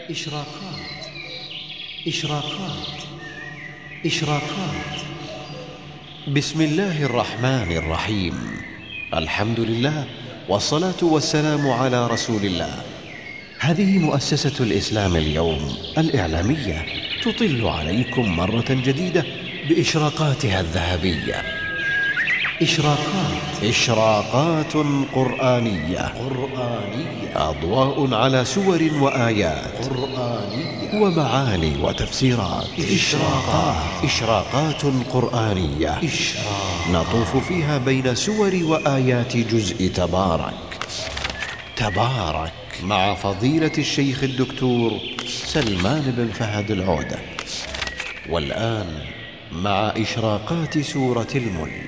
إشراقات إشراقات إشراقات. بسم الله الرحمن الرحيم. الحمد لله والصلاة والسلام على رسول الله. هذه مؤسسة الإسلام اليوم الإعلامية تطل عليكم مرة جديدة بإشراقاتها الذهبية. إشراقات قرآنية أضواء على سور وآيات قرآنية ومعاني وتفسيرات. إشراقات قرآنية نطوف فيها بين سور وآيات جزء تبارك مع فضيلة الشيخ الدكتور سلمان بن فهد العودة. والآن مع إشراقات سورة الملك.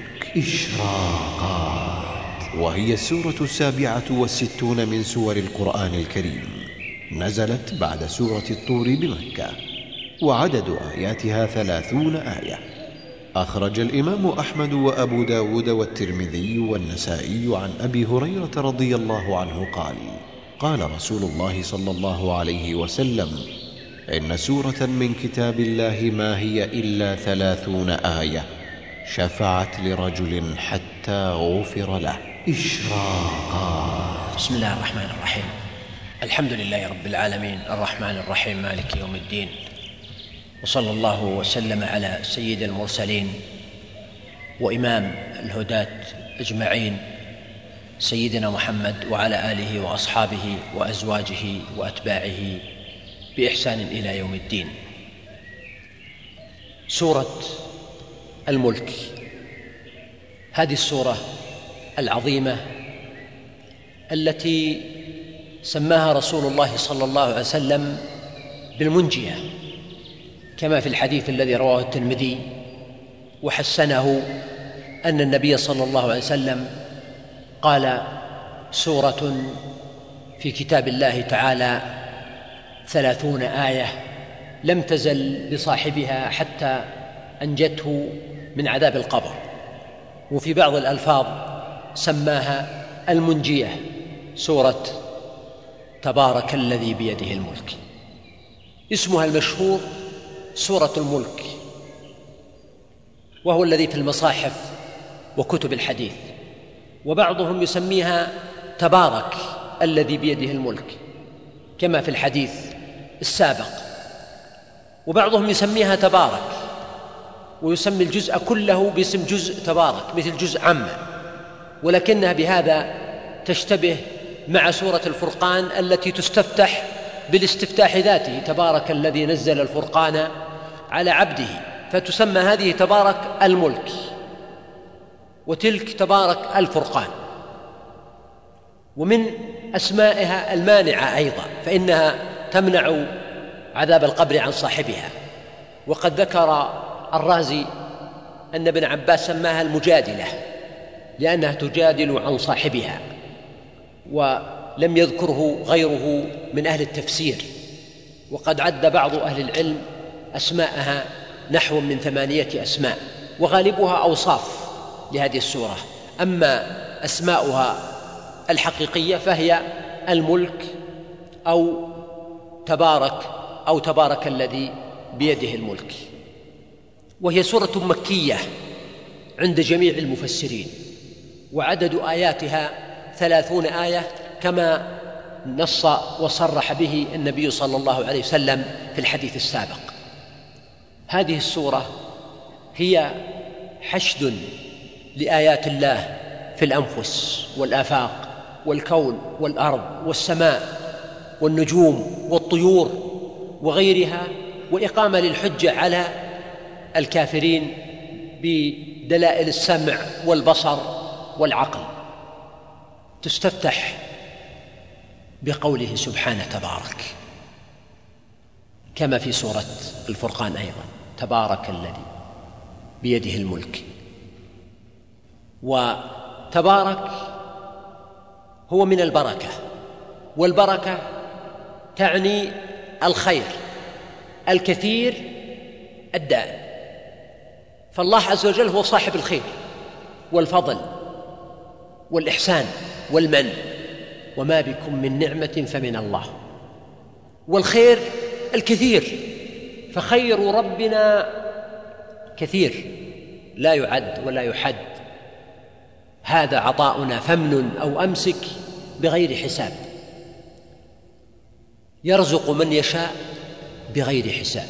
وهي السورة 67 من سور القرآن الكريم. نزلت بعد سورة الطور بمكة، وعدد آياتها 30 آية. أخرج الإمام أحمد وأبو داود والترمذي والنسائي عن أبي هريرة رضي الله عنه قال رسول الله صلى الله عليه وسلم: إن سورة من كتاب الله ما هي إلا 30 آية شفعت لرجل حتى غفر له. بسم الله الرحمن الرحيم. الحمد لله رب العالمين الرحمن الرحيم مالك يوم الدين، وصلى الله وسلم على سيد المرسلين وإمام الهداة أجمعين سيدنا محمد وعلى آله وأصحابه وأزواجه وأتباعه بإحسان إلى يوم الدين. سورة الملك، هذه السورة العظيمة التي سماها رسول الله صلى الله عليه وسلم بالمنجية، كما في الحديث الذي رواه الترمذي وحسنه أن النبي صلى الله عليه وسلم قال: سورة في كتاب الله تعالى 30 آية لم تزل بصاحبها حتى أنجته من عذاب القبر. وفي بعض الألفاظ سماها المنجية، سورة تبارك الذي بيده الملك. اسمها المشهور سورة الملك، وهو الذي في المصاحف وكتب الحديث. وبعضهم يسميها تبارك الذي بيده الملك كما في الحديث السابق، وبعضهم يسميها تبارك ويسمي الجزء كله باسم جزء تبارك مثل جزء عامة، ولكنها بهذا تشتبه مع سورة الفرقان التي تستفتح بالاستفتاح ذاته: تبارك الذي نزل الفرقان على عبده، فتسمى هذه تبارك الملك وتلك تبارك الفرقان. ومن أسمائها المانعة أيضا، فإنها تمنع عذاب القبر عن صاحبها. وقد ذكر الرازي أن ابن عباس سماها المجادلة لأنها تجادل عن صاحبها، ولم يذكره غيره من أهل التفسير. وقد عد بعض أهل العلم أسماءها نحو من 8 أسماء، وغالبها أوصاف لهذه السورة. أما أسماؤها الحقيقية فهي الملك أو تبارك الذي بيده الملك. وهي سورة مكية عند جميع المفسرين، وعدد آياتها 30 آية كما نص وصرح به النبي صلى الله عليه وسلم في الحديث السابق. هذه السورة هي حشد لآيات الله في الأنفس والآفاق والكون والأرض والسماء والنجوم والطيور وغيرها، وإقامة للحجة على الكافرين بدلائل السمع والبصر والعقل. تستفتح بقوله سبحانه تبارك، كما في سورة الفرقان أيضا: تبارك الذي بيده الملك. وتبارك هو من البركة، والبركة تعني الخير الكثير الدائم. فالله عز وجل هو صاحب الخير والفضل والإحسان والمن، وما بكم من نعمة فمن الله. والخير الكثير، فخير ربنا كثير لا يعد ولا يحد. هذا عطاؤنا فامنن أو أمسك بغير حساب، يرزق من يشاء بغير حساب.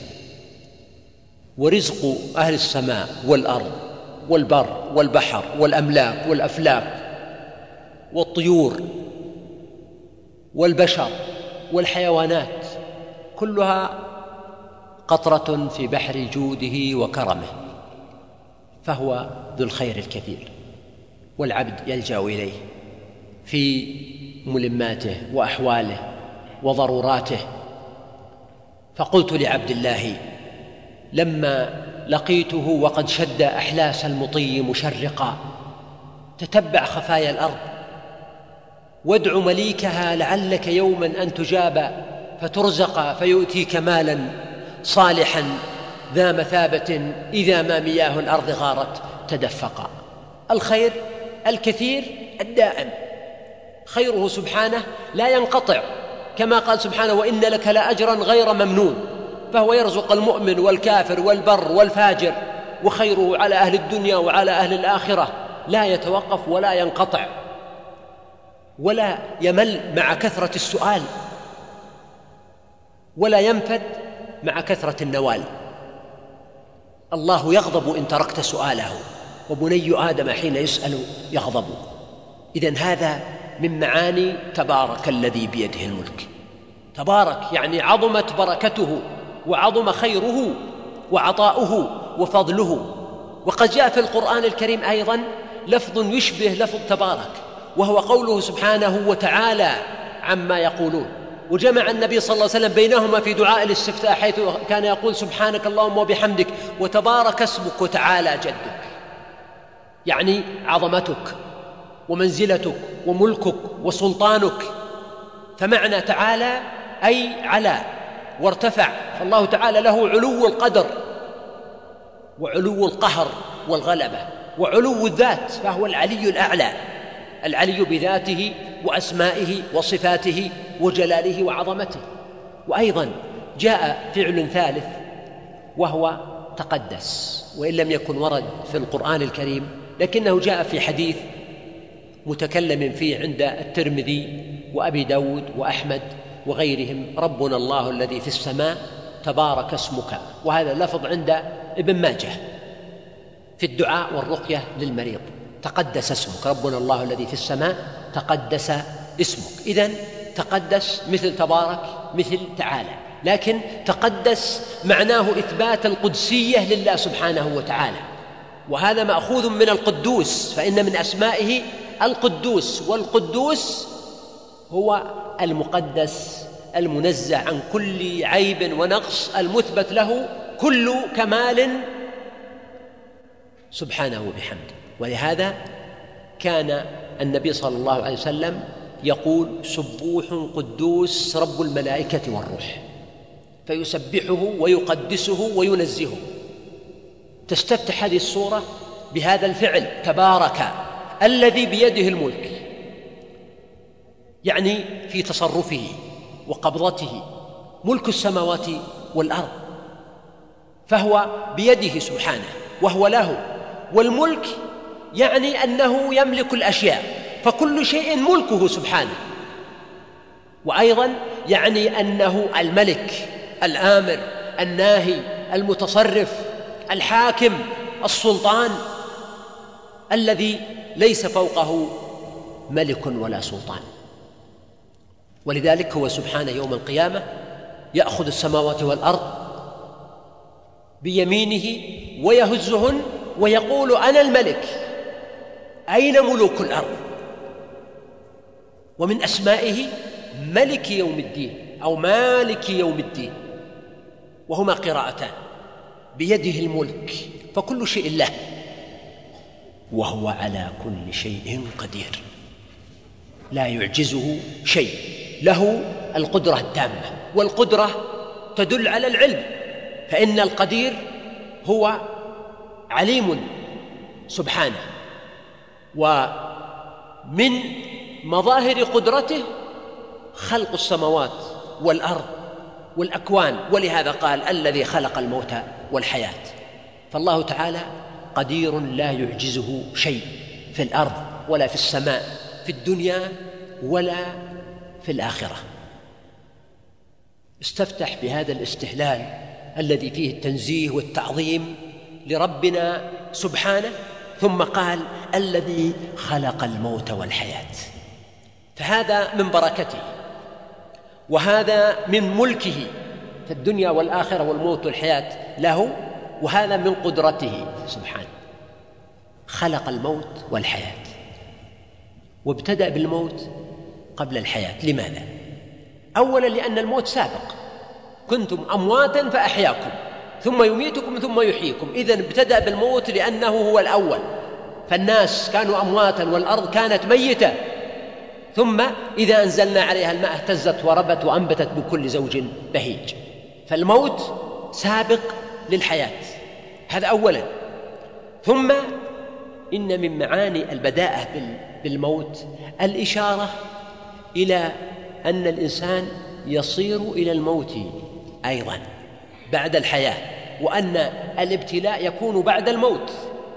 ورزق أهل السماء والأرض والبر والبحر والأملاك والأفلاك والطيور والبشر والحيوانات كلها قطرة في بحر جوده وكرمه، فهو ذو الخير الكثير، والعبد يلجأ إليه في ملماته وأحواله وضروراته. فقلت لعبد الله لما لقيته وقد شد أحلاس المطي مشرقا: تتبع خفايا الأرض وادع مليكها لعلك يوما أن تجاب فترزق فيؤتيك مالا صالحا ذا مثابة إذا ما مياه الأرض غارت تدفقا. الخير الكثير الدائم، خيره سبحانه لا ينقطع، كما قال سبحانه: وإن لك لأجرا غير ممنون. فهو يرزق المؤمن والكافر والبر والفاجر، وخيره على أهل الدنيا وعلى أهل الآخرة لا يتوقف ولا ينقطع ولا يمل مع كثرة السؤال، ولا ينفد مع كثرة النوال. الله يغضب إن تركت سؤاله، وبني آدم حين يسأل يغضب. إذن هذا من معاني تبارك الذي بيده الملك. تبارك يعني عظمت بركته وعظم خيره وعطاؤه وفضله. وقد جاء في القرآن الكريم أيضا لفظ يشبه لفظ تبارك، وهو قوله سبحانه وتعالى عما يقولون. وجمع النبي صلى الله عليه وسلم بينهما في دعاء الاستفتاح، حيث كان يقول: سبحانك اللهم وبحمدك وتبارك اسمك وتعالى جدك، يعني عظمتك ومنزلتك وملكك وسلطانك. فمعنى تعالى أي على وارتفع، فالله تعالى له علو القدر وعلو القهر والغلبة وعلو الذات، فهو العلي الأعلى، العلي بذاته وأسمائه وصفاته وجلاله وعظمته. وأيضا جاء فعل ثالث وهو تقدس، وإن لم يكن ورد في القرآن الكريم لكنه جاء في حديث متكلم فيه عند الترمذي وأبي داود وأحمد وغيرهم: ربنا الله الذي في السماء تبارك اسمك. وهذا اللفظ عند ابن ماجه في الدعاء والرقية للمريض: تقدس اسمك، ربنا الله الذي في السماء تقدس اسمك. إذن تقدس مثل تبارك مثل تعالى، لكن تقدس معناه إثبات القدسية لله سبحانه وتعالى، وهذا مأخوذ من القدوس، فإن من أسمائه القدوس، والقدوس هو المقدس المنزه عن كل عيب ونقص، المثبت له كل كمال سبحانه وبحمده. ولهذا كان النبي صلى الله عليه وسلم يقول: سبوح قدوس رب الملائكة والروح، فيسبحه ويقدسه وينزهه. تستفتح هذه السورة بهذا الفعل: تبارك الذي بيده الملك، يعني في تصرفه وقبضته ملك السماوات والأرض، فهو بيده سبحانه وهو له. والملك يعني أنه يملك الأشياء، فكل شيء ملكه سبحانه. وأيضا يعني أنه الملك الآمر الناهي المتصرف الحاكم السلطان، الذي ليس فوقه ملك ولا سلطان. ولذلك هو سبحانه يوم القيامة يأخذ السماوات والأرض بيمينه ويهزهن ويقول: أنا الملك، أين ملوك الأرض؟ ومن أسمائه ملك يوم الدين أو مالك يوم الدين، وهما قراءتان: بيده الملك، فكل شيء له، وهو على كل شيء قدير، لا يعجزه شيء، له القدرة التامة. والقدرة تدل على العلم، فإن القدير هو عليم سبحانه. ومن مظاهر قدرته خلق السماوات والأرض والأكوان، ولهذا قال الذي خلق الموت والحياة. فالله تعالى قدير لا يعجزه شيء في الأرض ولا في السماء، في الدنيا ولا في الآخرة. استفتح بهذا الاستهلال الذي فيه التنزيه والتعظيم لربنا سبحانه، ثم قال الذي خلق الموت والحياة. فهذا من بركته، وهذا من ملكه في الدنيا والآخرة، والموت والحياة له، وهذا من قدرته سبحانه. خلق الموت والحياة، وابتدأ بالموت قبل الحياة. لماذا؟ أولا لأن الموت سابق، كنتم أمواتا فأحياكم ثم يميتكم ثم يحييكم. إذن ابتدأ بالموت لأنه هو الأول، فالناس كانوا أمواتا والأرض كانت ميتة، ثم إذا أنزلنا عليها الماء اهتزت وربت وأنبتت من كل زوج بهيج. فالموت سابق للحياة، هذا أولا. ثم إن من معاني البداءة بالموت الإشارة إلى أن الإنسان يصير إلى الموت أيضا بعد الحياة، وأن الابتلاء يكون بعد الموت،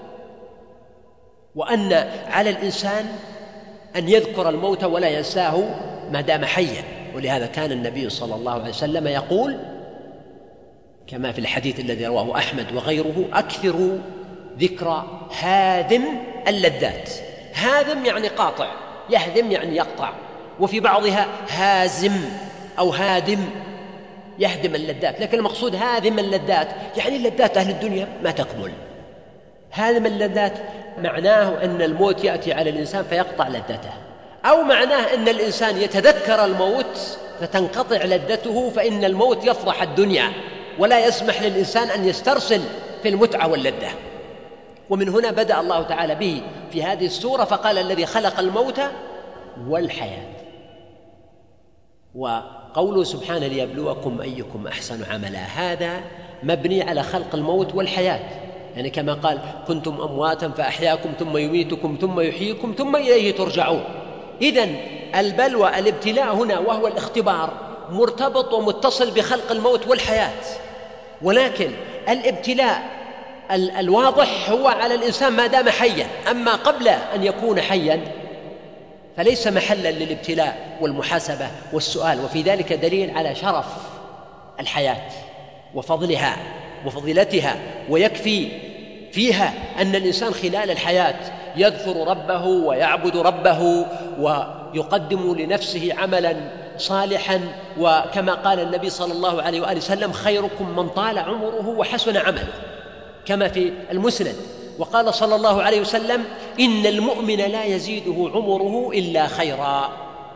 وأن على الإنسان أن يذكر الموت ولا ينساه ما دام حيا. ولهذا كان النبي صلى الله عليه وسلم يقول كما في الحديث الذي رواه أحمد وغيره: أكثروا ذكر هادم اللذات. هادم يعني قاطع، يهدم يعني يقطع، وفي بعضها هازم أو هادم يهدم اللذات، لكن المقصود هادم اللذات يعني اللذات أهل الدنيا ما تكمل. هادم اللذات معناه أن الموت يأتي على الإنسان فيقطع لذته، أو معناه أن الإنسان يتذكر الموت فتنقطع لذته، فإن الموت يفضح الدنيا ولا يسمح للإنسان أن يسترسل في المتعة واللذة. ومن هنا بدأ الله تعالى به في هذه السورة، فقال الذي خلق الموت والحياة. وقوله سبحانه ليبلوكم أيكم أحسن عملا، هذا مبني على خلق الموت والحياة، يعني كما قال كنتم أمواتا فأحياكم ثم يميتكم ثم يحييكم ثم إليه ترجعون. إذن البلوى الابتلاء هنا وهو الاختبار مرتبط ومتصل بخلق الموت والحياة، ولكن الابتلاء الواضح هو على الإنسان ما دام حيا، أما قبل أن يكون حيا فليس محلا للابتلاء والمحاسبة والسؤال. وفي ذلك دليل على شرف الحياة وفضلها وفضيلتها، ويكفي فيها أن الإنسان خلال الحياة يذكر ربه ويعبد ربه ويقدم لنفسه عملا صالحا، وكما قال النبي صلى الله عليه وآله وسلم: خيركم من طال عمره وحسن عمله، كما في المسند. وقال صلى الله عليه وسلم: إن المؤمن لا يزيده عمره إلا خيرا.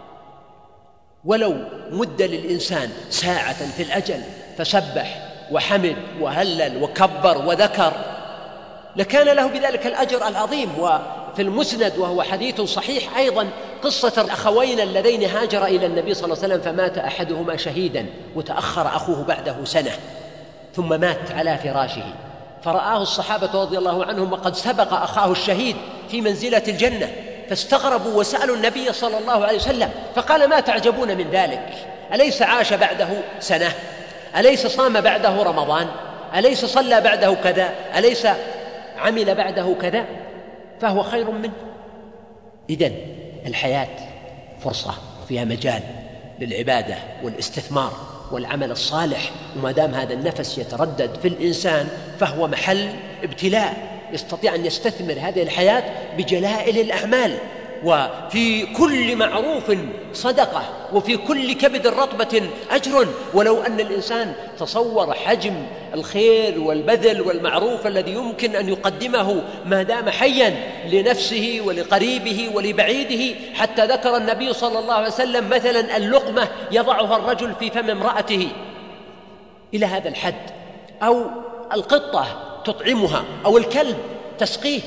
ولو مد للإنسان ساعة في الأجل فسبح وحمد وهلل وكبر وذكر لكان له بذلك الأجر العظيم. وفي المسند وهو حديث صحيح أيضا قصة الأخوين اللذين هاجر إلى النبي صلى الله عليه وسلم فمات أحدهما شهيدا، وتأخر أخوه بعده سنة ثم مات على فراشه، فرآه الصحابة رضي الله عنهم وقد سبق أخاه الشهيد في منزلة الجنة، فاستغربوا وسألوا النبي صلى الله عليه وسلم فقال: ما تعجبون من ذلك؟ أليس عاش بعده سنة؟ أليس صام بعده رمضان؟ أليس صلى بعده كذا؟ أليس عمل بعده كذا؟ فهو خير منه. إذن الحياة فرصة فيها مجال للعبادة والاستثمار والعمل الصالح، وما دام هذا النفس يتردد في الإنسان فهو محل ابتلاء، يستطيع أن يستثمر هذه الحياة بجلائل الأعمال، وفي كل معروف صدقة، وفي كل كبد رطبة أجر. ولو أن الإنسان تصور حجم الخير والبذل والمعروف الذي يمكن أن يقدمه ما دام حيا لنفسه ولقريبه ولبعيده، حتى ذكر النبي صلى الله عليه وسلم مثلا اللقمة يضعها الرجل في فم امرأته إلى هذا الحد، أو القطة تطعمها، أو الكلب تسقيه.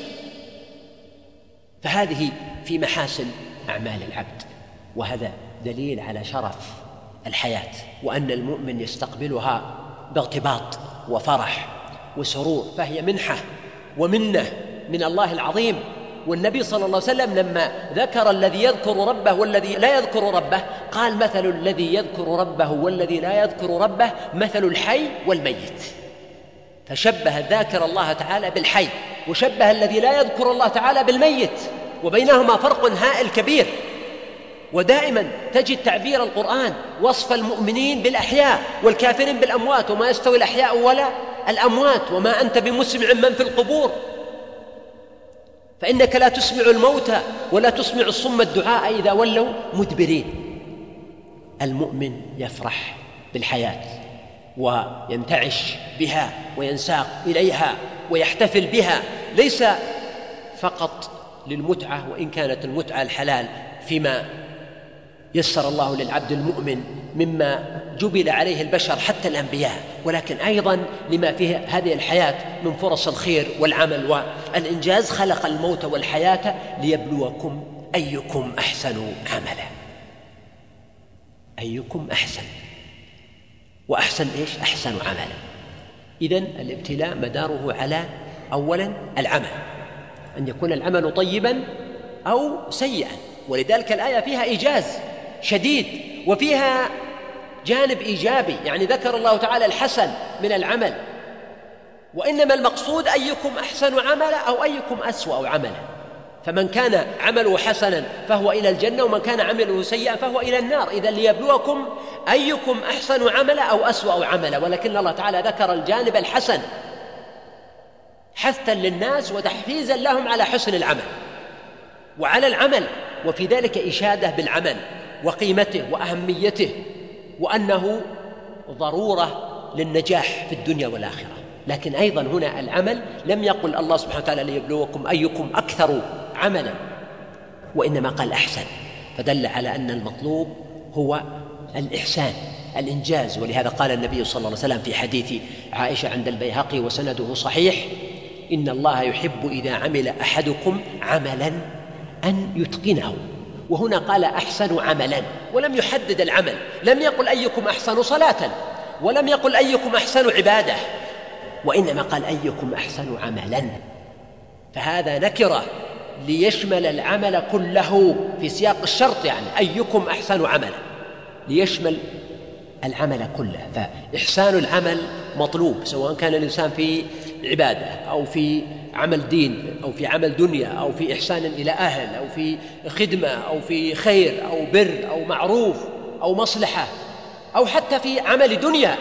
فهذه في محاسن أعمال العبد، وهذا دليل على شرف الحياة، وأن المؤمن يستقبلها باغتباط وفرح وسرور، فهي منحة ومنة من الله العظيم، والنبي صلى الله عليه وسلم لما ذكر الذي يذكر ربه والذي لا يذكر ربه قال مثل الذي يذكر ربه والذي لا يذكر ربه مثل الحي والميت، فشبه الذاكر الله تعالى بالحي وشبه الذي لا يذكر الله تعالى بالميت، وبينهما فرق هائل كبير. ودائما تجد تعبير القرآن وصف المؤمنين بالأحياء والكافرين بالأموات، وما يستوي الأحياء ولا الأموات، وما أنت بمسمع من في القبور، فإنك لا تسمع الموتى ولا تسمع الصم الدعاء إذا ولوا مدبرين. المؤمن يفرح بالحياة وينتعش بها وينساق إليها ويحتفل بها، ليس فقط للمتعة، وإن كانت المتعة الحلال فيما يسر الله للعبد المؤمن مما جبل عليه البشر حتى الأنبياء، ولكن أيضا لما فيه هذه الحياة من فرص الخير والعمل والإنجاز. خلق الموت والحياة ليبلوكم أيكم أحسن عملا. أيكم أحسن، وأحسن إيش؟ أحسن عملا. إذن الابتلاء مداره على أولا العمل، أن يكون العمل طيبا أو سيئا، ولذلك الآية فيها إيجاز شديد وفيها جانب إيجابي، يعني ذكر الله تعالى الحسن من العمل، وإنما المقصود أيكم أحسن عملا أو أيكم أسوأ عملا، فمن كان عمله حسنا فهو إلى الجنة، ومن كان عمله سيئا فهو إلى النار. إذا ليبلوكم أيكم أحسن عملا أو أسوأ عملا، ولكن الله تعالى ذكر الجانب الحسن حثا للناس وتحفيزا لهم على حسن العمل وعلى العمل، وفي ذلك إشادة بالعمل وقيمته وأهميته، وأنه ضرورة للنجاح في الدنيا والآخرة. لكن أيضا هنا العمل لم يقل الله سبحانه وتعالى ليبلوكم أيكم أكثر عملا، وإنما قال أحسن، فدل على أن المطلوب هو الإحسان الإنجاز. ولهذا قال النبي صلى الله عليه وسلم في حديث عائشة عند البيهقي وسنده صحيح: إن الله يحب إذا عمل أحدكم عملا أن يتقنه. وهنا قال أحسن عملا ولم يحدد العمل، لم يقل أيكم أحسن صلاة، ولم يقل أيكم أحسن عبادة، وإنما قال أيكم أحسن عملا، فهذا نكرة ليشمل العمل كله في سياق الشرط، يعني أيكم أحسن عملا ليشمل العمل كله. فإحسان العمل مطلوب، سواء كان الإنسان في عبادة أو في عمل دين أو في عمل دنيا أو في إحسان إلى أهل أو في خدمة أو في خير أو بر أو معروف أو مصلحة أو حتى في عمل دنيا،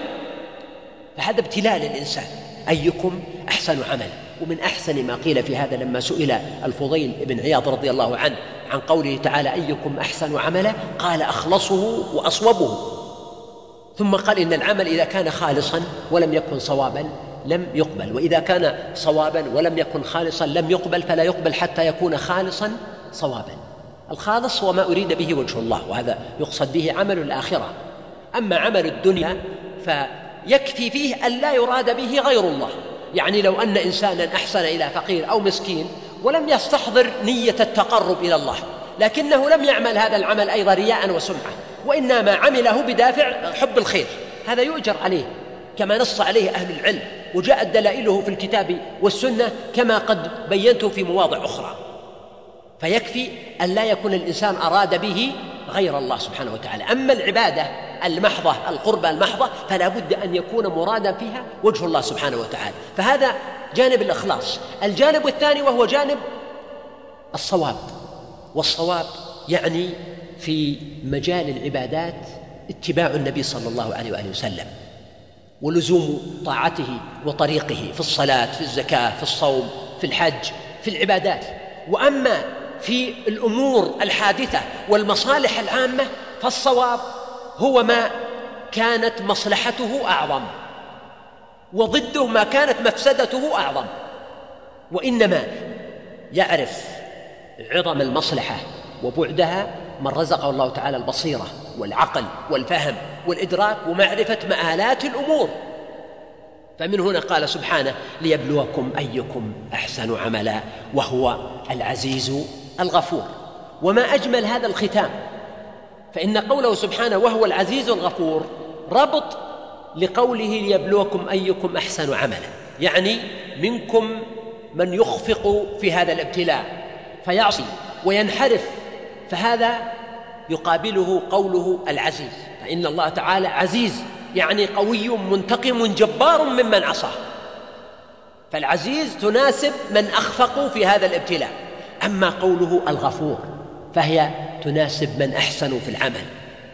فهذا ابتلاء للإنسان. أيكم أحسن عملا. ومن أحسن ما قيل في هذا لما سئل الفضيل بن عياض رضي الله عنه عن قوله تعالى أيكم أحسن عملا، قال أخلصه وأصوبه، ثم قال إن العمل إذا كان خالصا ولم يكن صوابا لم يقبل، وإذا كان صوابا ولم يكن خالصا لم يقبل، فلا يقبل حتى يكون خالصا صوابا. الخالص هو ما أريد به وجه الله، وهذا يقصد به عمل الآخرة. أما عمل الدنيا فيكفي فيه أن لا يراد به غير الله، يعني لو أن إنسانا أحسن إلى فقير أو مسكين ولم يستحضر نية التقرب إلى الله، لكنه لم يعمل هذا العمل أيضا رياء وسمعة، وإنما عمله بدافع حب الخير، هذا يؤجر عليه كما نص عليه أهل العلم، وجاءت دلائله في الكتاب والسنة كما قد بينته في مواضع أخرى. فيكفي أن لا يكون الإنسان أراد به غير الله سبحانه وتعالى. أما العبادة المحضة القربة المحضة فلا بد أن يكون مرادا فيها وجه الله سبحانه وتعالى، فهذا جانب الإخلاص. الجانب الثاني وهو جانب الصواب، والصواب يعني في مجال العبادات اتباع النبي صلى الله عليه وآله وسلم ولزوم طاعته وطريقه في الصلاة، في الزكاة، في الصوم، في الحج، في العبادات. وأما في الأمور الحادثة والمصالح العامة فالصواب هو ما كانت مصلحته أعظم، وضده ما كانت مفسدته أعظم. وإنما يعرف عظم المصلحة وبعدها من رزقه الله تعالى البصيرة والعقل والفهم والإدراك ومعرفة مآلات الأمور. فمن هنا قال سبحانه ليبلوكم أيكم أحسن عملا وهو العزيز الغفور. وما أجمل هذا الختام، فإن قوله سبحانه وهو العزيز الغفور ربط لقوله ليبلوكم أيكم أحسن عملا، يعني منكم من يخفق في هذا الابتلاء فيعصي وينحرف، فهذا يقابله قوله العزيز، فإن الله تعالى عزيز يعني قوي منتقم جبار ممن عصاه، فالعزيز تناسب من أخفقوا في هذا الابتلاء. أما قوله الغفور فهي تناسب من أحسنوا في العمل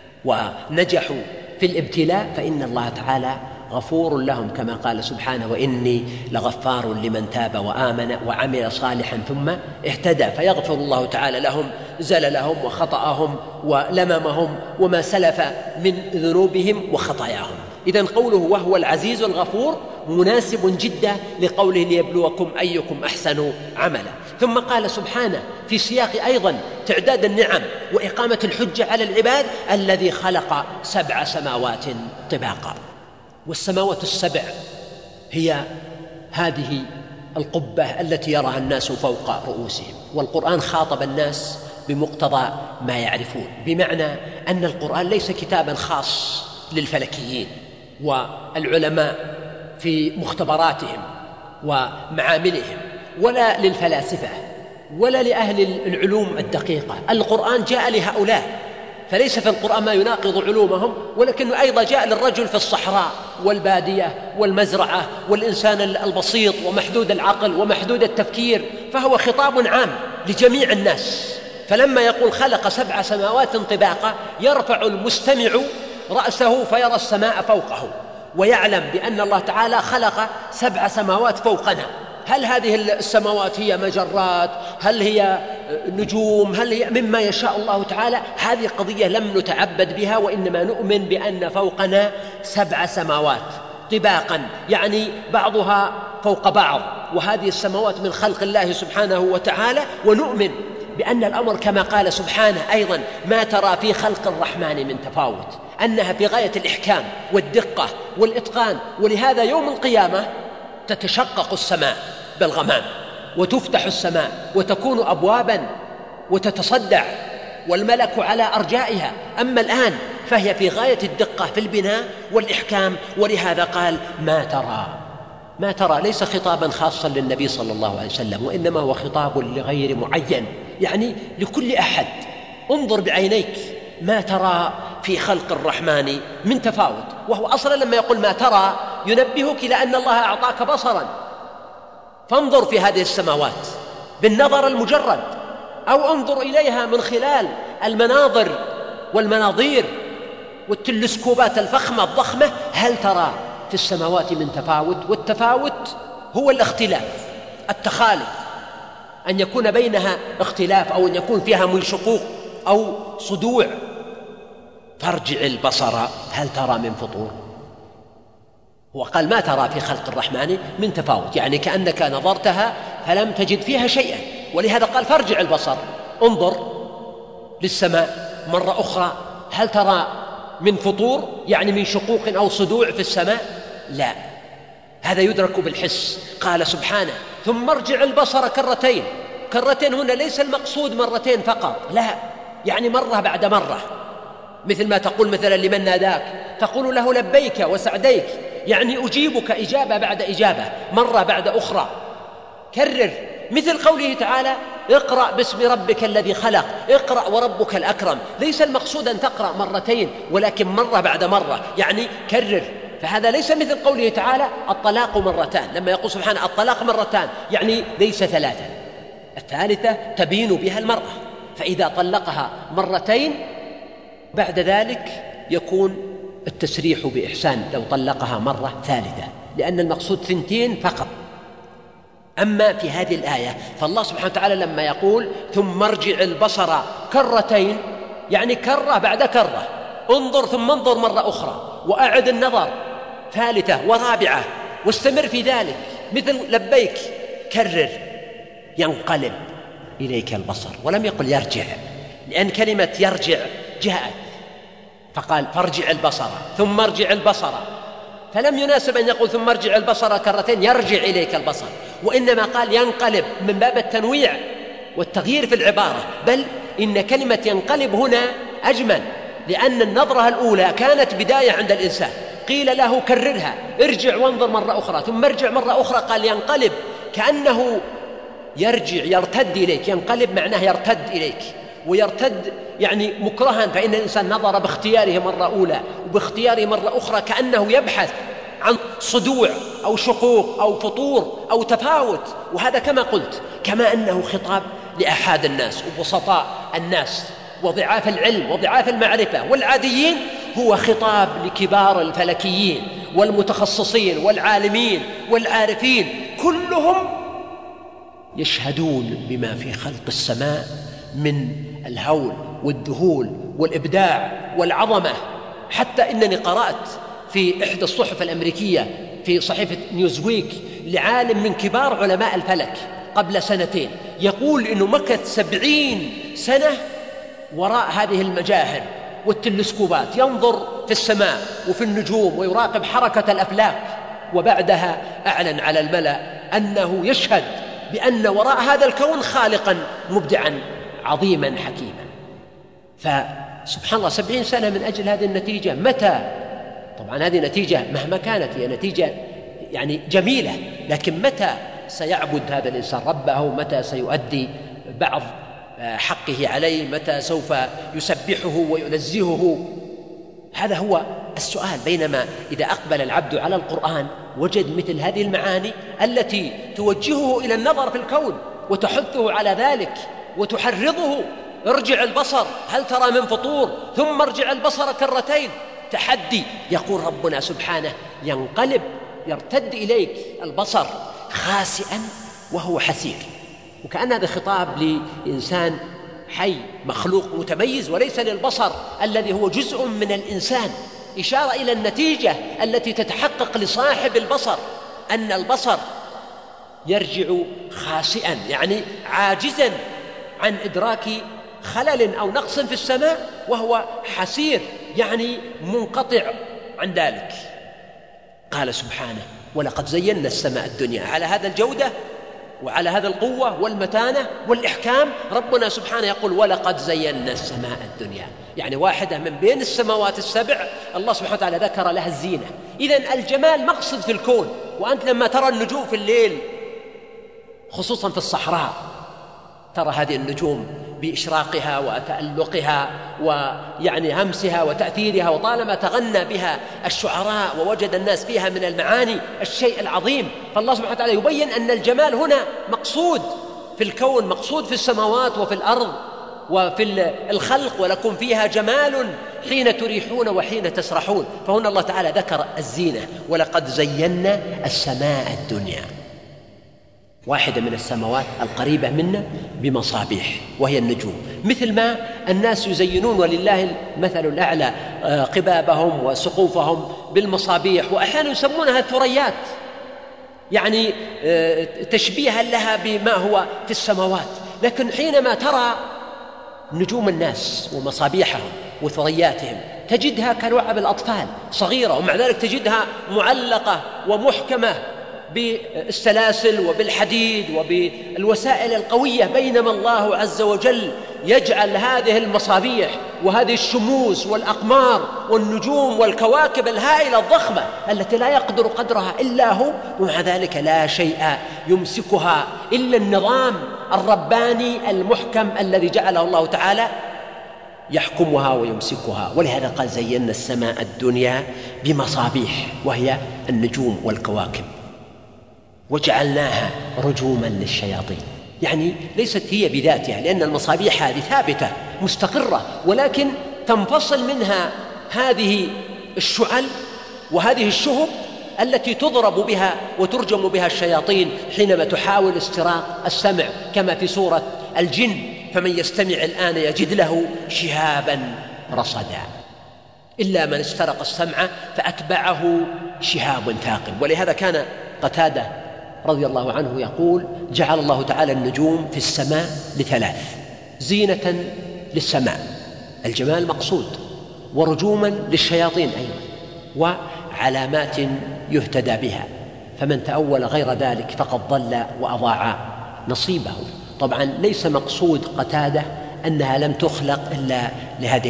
ونجحوا في الابتلاء، فإن الله تعالى غفور لهم كما قال سبحانه: وإني لغفار لمن تاب وآمن وعمل صالحا ثم اهتدى، فيغفر الله تعالى لهم زللهم وخطأهم ولممهم وما سلف من ذنوبهم وخطاياهم. إذن قوله وهو العزيز الغفور مناسب جدا لقوله ليبلوكم أيكم أحسن عملا. ثم قال سبحانه في سياق أيضا تعداد النعم وإقامة الحجة على العباد: الذي خلق 7 سماوات طباقا. والسماوات السبع هي هذه القبة التي يراها الناس فوق رؤوسهم، والقرآن خاطب الناس بمقتضى ما يعرفون، بمعنى أن القرآن ليس كتابا خاص للفلكيين والعلماء في مختبراتهم ومعاملهم، ولا للفلاسفة ولا لأهل العلوم الدقيقة. القرآن جاء لهؤلاء، فليس في القرآن ما يناقض علومهم، ولكنه أيضا جاء للرجل في الصحراء والبادية والمزرعة والإنسان البسيط ومحدود العقل ومحدود التفكير، فهو خطاب عام لجميع الناس. فلما يقول خلق 7 سماوات طباقا يرفع المستمع رأسه فيرى السماء فوقه ويعلم بأن الله تعالى خلق 7 سماوات فوقنا. هل هذه السماوات هي مجرات؟ هل هي نجوم؟ هل هي مما يشاء الله تعالى؟ هذه قضية لم نتعبد بها، وإنما نؤمن بأن فوقنا 7 سماوات طباقا، يعني بعضها فوق بعض، وهذه السماوات من خلق الله سبحانه وتعالى. ونؤمن بأن الأمر كما قال سبحانه أيضا: ما ترى في خلق الرحمن من تفاوت، أنها في غاية الإحكام والدقة والإتقان. ولهذا يوم القيامة تتشقق السماء بالغمام وتفتح السماء وتكون أبوابا وتتصدع والملك على أرجائها. أما الآن فهي في غاية الدقة في البناء والإحكام، ولهذا قال: ما ترى ليس خطابا خاصا للنبي صلى الله عليه وسلم، وإنما هو خطاب لغير معين، يعني لكل أحد. انظر بعينيك ما ترى في خلق الرحمن من تفاوت. وهو أصلا لما يقول ما ترى ينبهك إلى أن الله أعطاك بصرا، فانظر في هذه السماوات بالنظر المجرد، أو انظر إليها من خلال المناظر والمناظير والتلسكوبات الفخمة الضخمة. هل ترى في السماوات من تفاوت؟ والتفاوت هو الاختلاف، التخالف، أن يكون بينها اختلاف أو أن يكون فيها من شقوق أو صدوع. فارجع البصر هل ترى من فطور. هو قال ما ترى في خلق الرحمن من تفاوت، يعني كأنك نظرتها فلم تجد فيها شيئا، ولهذا قال فارجع البصر، انظر للسماء مرة أخرى هل ترى من فطور، يعني من شقوق أو صدوع في السماء؟ لا، هذا يدرك بالحس. قال سبحانه ثم ارجع البصر كرتين. كرتين هنا ليس المقصود مرتين فقط، لا، يعني مرة بعد مرة، مثل ما تقول مثلا لمن ناداك تقول له لبيك وسعديك، يعني أجيبك إجابة بعد إجابة، مرة بعد أخرى. كرر، مثل قوله تعالى اقرأ باسم ربك الذي خلق، اقرأ وربك الأكرم. ليس المقصود أن تقرأ مرتين، ولكن مرة بعد مرة، يعني كرر. فهذا ليس مثل قوله تعالى الطلاق مرتان، لما يقول سبحانه الطلاق مرتان، يعني ليس 3، الثالثة تبين بها المرأة، فإذا طلقها مرتين بعد ذلك يكون التسريح بإحسان لو طلقها مرة ثالثة، لأن المقصود 2 فقط. أما في هذه الآية فالله سبحانه وتعالى لما يقول ثم ارجع البصر كرتين، يعني كرة بعد كرة، انظر ثم انظر مرة أخرى، وأعد النظر 3 ورابعة، واستمر في ذلك. مثل لبيك، كرر، ينقلب إليك البصر، ولم يقل يرجع، لأن كلمة يرجع جاءت، فقال فارجع البصر ثم ارجع البصر، فلم يناسب أن يقول ثم ارجع البصر كرتين يرجع إليك البصر، وإنما قال ينقلب من باب التنويع والتغيير في العبارة. بل إن كلمة ينقلب هنا أجمل، لأن النظرة الأولى كانت بداية عند الإنسان، قيل له كررها، ارجع وانظر مرة أخرى، ثم ارجع مرة أخرى، قال ينقلب، كأنه يرجع يرتد إليك. ينقلب معناه يرتد إليك، ويرتد يعني مكرها، فإن الإنسان نظر باختياره مرة أولى وباختياره مرة أخرى كأنه يبحث عن صدوع أو شقوق أو فطور أو تفاوت. وهذا كما قلت، كما أنه خطاب لأحد الناس وبسطاء الناس وضعاف العلم وضعاف المعرفة والعاديين، هو خطاب لكبار الفلكيين والمتخصصين والعالمين والعارفين، كلهم يشهدون بما في خلق السماء من الهول والذهول والإبداع والعظمة. حتى إنني قرأت في إحدى الصحف الأمريكية في صحيفة نيوزويك لعالم من كبار علماء الفلك قبل سنتين يقول إنه مكث 70 سنة وراء هذه المجاهر والتلسكوبات، ينظر في السماء وفي النجوم ويراقب حركة الأفلاك، وبعدها أعلن على الملأ أنه يشهد بأن وراء هذا الكون خالقاً مبدعاً عظيماً حكيماً. فسبحان الله 70 سنة من أجل هذه النتيجة. متى؟ طبعاً هذه نتيجة مهما كانت هي نتيجة يعني جميلة، لكن متى سيعبد هذا الإنسان ربه؟ متى سيؤدي بعض حقه عليه؟ متى سوف يسبحه وينزهه؟ هذا هو السؤال. بينما إذا أقبل العبد على القرآن وجد مثل هذه المعاني التي توجهه إلى النظر في الكون وتحثه على ذلك وتحرضه: ارجع البصر هل ترى من فطور ثم ارجع البصر كرتين. تحدي. يقول ربنا سبحانه: ينقلب يرتد إليك البصر خاسئا وهو حسير. وكأن هذا خطاب لإنسان حي مخلوق متميز، وليس للبصر الذي هو جزء من الإنسان. إشارة إلى النتيجة التي تتحقق لصاحب البصر، أن البصر يرجع خاسئا، يعني عاجزا عن إدراك خلل أو نقص في السماء، وهو حسير يعني منقطع عن ذلك. قال سبحانه: ولقد زينا السماء الدنيا. على هذا الجودة وعلى هذا القوة والمتانة والإحكام ربنا سبحانه يقول: ولقد زينا السماء الدنيا، يعني واحدة من بين السماوات السبع الله سبحانه وتعالى ذكر لها الزينة. إذن الجمال مقصد في الكون. وأنت لما ترى النجوم في الليل خصوصا في الصحراء، ترى هذه النجوم بإشراقها وتألقها ويعني همسها وتأثيرها، وطالما تغنى بها الشعراء ووجد الناس فيها من المعاني الشيء العظيم. فالله سبحانه وتعالى يبين أن الجمال هنا مقصود في الكون، مقصود في السماوات وفي الأرض وفي الخلق. ولكم فيها جمال حين تريحون وحين تسرحون. فهنا الله تعالى ذكر الزينة: ولقد زينا السماء الدنيا، واحدة من السماوات القريبة منا، بمصابيح وهي النجوم. مثل ما الناس يزينون ولله المثل الأعلى قبابهم وسقوفهم بالمصابيح، وأحيانا يسمونها الثريات، يعني تشبيها لها بما هو في السماوات. لكن حينما ترى نجوم الناس ومصابيحهم وثرياتهم تجدها كلعب الأطفال صغيرة، ومع ذلك تجدها معلقة ومحكمة بالسلاسل وبالحديد وبالوسائل القوية، بينما الله عز وجل يجعل هذه المصابيح وهذه الشموس والأقمار والنجوم والكواكب الهائلة الضخمة التي لا يقدر قدرها إلا هو، ومع ذلك لا شيء يمسكها إلا النظام الرباني المحكم الذي جعله الله تعالى يحكمها ويمسكها. ولهذا قال: زينا السماء الدنيا بمصابيح، وهي النجوم والكواكب، وجعلناها رجوما للشياطين. يعني ليست هي بذاتها، لأن المصابيح هذه ثابتة مستقرة، ولكن تنفصل منها هذه الشعل وهذه الشهب التي تضرب بها وترجم بها الشياطين حينما تحاول استراق السمع، كما في سورة الجن: فمن يستمع الآن يجد له شهابا رصدا، إلا من استرق السمع فأتبعه شهاب ثاقب. ولهذا كان قتادة رضي الله عنه يقول: جعل الله تعالى النجوم في السماء لثلاث: زينة للسماء، الجمال مقصود، ورجوما للشياطين أيضا، وعلامات يهتدى بها، فمن تأول غير ذلك فقد ضل وأضاع نصيبه. طبعا ليس مقصود قتادة أنها لم تخلق إلا لهذه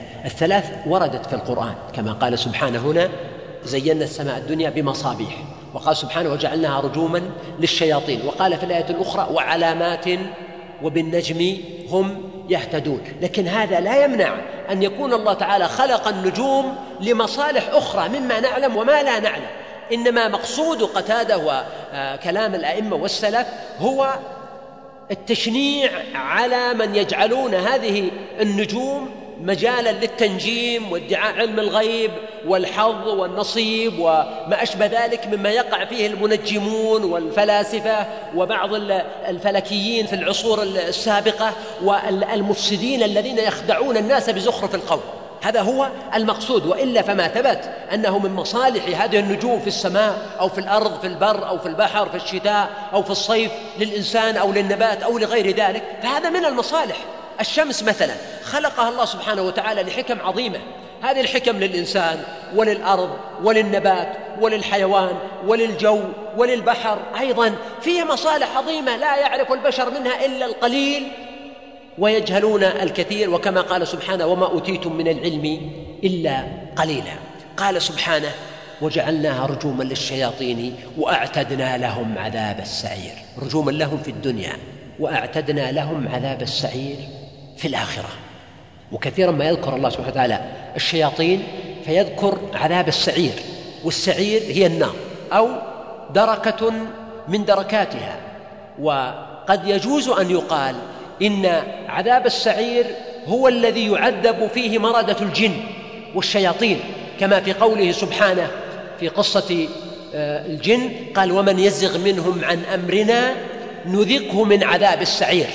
الثلاث وردت في القرآن، كما قال سبحانه هنا: زينا السماء الدنيا بمصابيح، وقال سبحانه وجعلناها رجوما للشياطين، وقال في الآية الأخرى وعلامات وبالنجم هم يهتدون. لكن هذا لا يمنع أن يكون الله تعالى خلق النجوم لمصالح أخرى مما نعلم وما لا نعلم، إنما مقصود قتادة وكلام الأئمة والسلف هو التشنيع على من يجعلون هذه النجوم مجالا للتنجيم وادعاء علم الغيب والحظ والنصيب وما أشبه ذلك مما يقع فيه المنجمون والفلاسفة وبعض الفلكيين في العصور السابقة والمفسدين الذين يخدعون الناس بزخرف القول. هذا هو المقصود، وإلا فما ثبت أنه من مصالح هذه النجوم في السماء أو في الأرض، في البر أو في البحر، في الشتاء أو في الصيف، للإنسان أو للنبات أو لغير ذلك، فهذا من المصالح. الشمس مثلا خلقها الله سبحانه وتعالى لحكم عظيمة، هذه الحكم للإنسان وللأرض وللنبات وللحيوان وللجو وللبحر أيضا، فيه مصالح عظيمة لا يعرف البشر منها إلا القليل ويجهلون الكثير، وكما قال سبحانه وما أوتيتم من العلم إلا قليلا. قال سبحانه وجعلناها رجوما للشياطين وأعتدنا لهم عذاب السعير. رجوما لهم في الدنيا وأعتدنا لهم عذاب السعير في الآخرة. وكثيرا ما يذكر الله سبحانه وتعالى الشياطين فيذكر عذاب السعير، والسعير هي النار أو دركة من دركاتها. وقد يجوز أن يقال إن عذاب السعير هو الذي يعذب فيه مردة الجن والشياطين، كما في قوله سبحانه في قصة الجن قال ومن يزغ منهم عن أمرنا نذقه من عذاب السعير.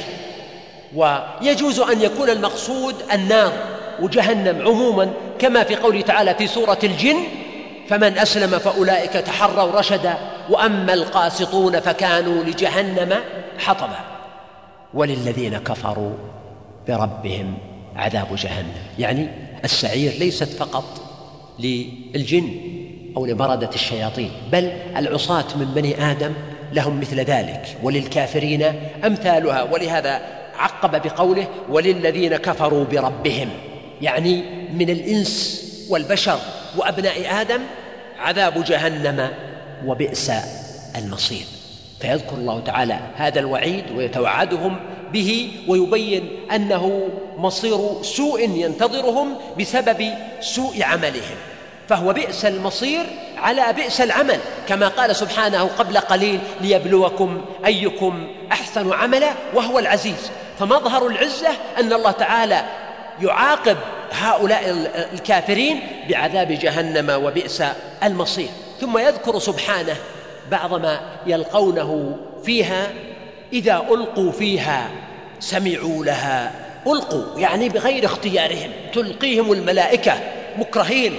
ويجوز أن يكون المقصود النار وجهنم عموما، كما في قوله تعالى في سورة الجن فمن أسلم فأولئك تحروا رشدا وأما القاسطون فكانوا لجهنم حطبا وللذين كفروا بربهم عذاب جهنم. يعني السعير ليست فقط للجن أو لمردة الشياطين، بل العصاة من بني آدم لهم مثل ذلك، وللكافرين أمثالها. ولهذا عقب بقوله وللذين كفروا بربهم، يعني من الإنس والبشر وأبناء آدم عذاب جهنم وبئس المصير. فيذكر الله تعالى هذا الوعيد ويتوعدهم به ويبين أنه مصير سوء ينتظرهم بسبب سوء عملهم، فهو بئس المصير على بئس العمل، كما قال سبحانه قبل قليل ليبلوكم أيكم أحسن عملا وهو العزيز. فمظهر العزة أن الله تعالى يعاقب هؤلاء الكافرين بعذاب جهنم وبئس المصير. ثم يذكر سبحانه بعض ما يلقونه فيها إذا ألقوا فيها سمعوا لها. ألقوا يعني بغير اختيارهم، تلقيهم الملائكة مكرهين،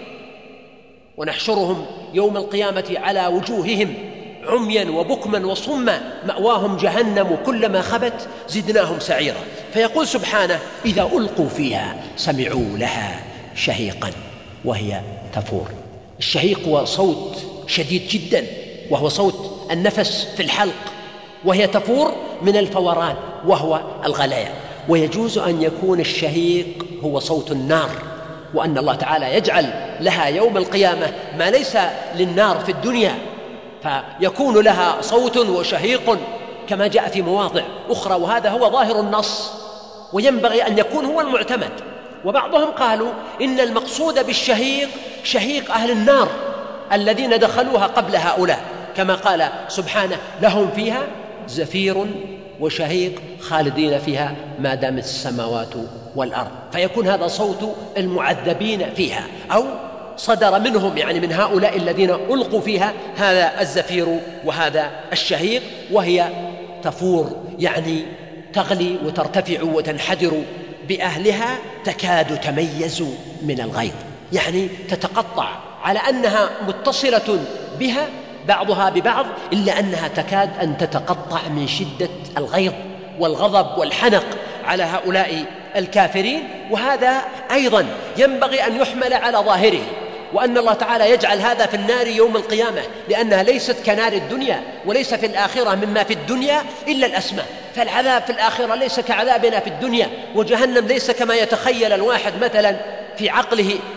ونحشرهم يوم القيامة على وجوههم عميا وبكما وصما مأواهم جهنم كلما خبت زدناهم سعيرا. فيقول سبحانه إذا ألقوا فيها سمعوا لها شهيقا وهي تفور. الشهيق هو صوت شديد جدا، وهو صوت النفس في الحلق، وهي تفور من الفوران وهو الغليان. ويجوز أن يكون الشهيق هو صوت النار، وأن الله تعالى يجعل لها يوم القيامة ما ليس للنار في الدنيا، فيكون لها صوت وشهيق كما جاء في مواضع أخرى، وهذا هو ظاهر النص وينبغي أن يكون هو المعتمد. وبعضهم قالوا إن المقصود بالشهيق شهيق أهل النار الذين دخلوها قبل هؤلاء، كما قال سبحانه لهم فيها زفير وشهيق خالدين فيها ما دامت السماوات والأرض. فيكون هذا صوت المعذبين فيها، أو صدر منهم يعني من هؤلاء الذين ألقوا فيها هذا الزفير وهذا الشهيق، وهي تفور يعني تغلي وترتفع وتنحدر بأهلها تكاد تميز من الغيظ، يعني تتقطع على أنها متصلة بها بعضها ببعض، إلا أنها تكاد أن تتقطع من شدة الغيظ والغضب والحنق على هؤلاء الكافرين. وهذا أيضا ينبغي أن يحمل على ظاهره، وأن الله تعالى يجعل هذا في النار يوم القيامة، لأنها ليست كنار الدنيا، وليس في الآخرة مما في الدنيا إلا الأسماء. فالعذاب في الآخرة ليس كعذابنا في الدنيا، وجهنم ليس كما يتخيل الواحد مثلا في عقله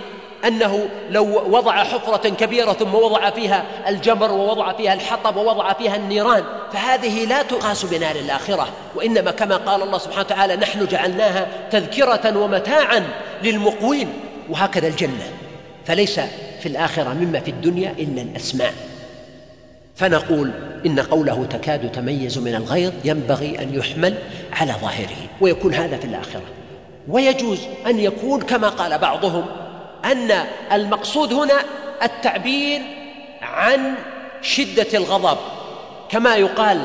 أنه لو وضع حفرة كبيرة ثم وضع فيها الجمر ووضع فيها الحطب ووضع فيها النيران، فهذه لا تقاس بنار الآخرة، وإنما كما قال الله سبحانه وتعالى نحن جعلناها تذكرة ومتاعا للمقوين. وهكذا الجنة، فليس في الآخرة مما في الدنيا إلا الأسماء. فنقول إن قوله تكاد تميز من الغيظ ينبغي أن يحمل على ظاهره ويكون هذا في الآخرة. ويجوز أن يكون كما قال بعضهم أن المقصود هنا التعبير عن شدة الغضب، كما يقال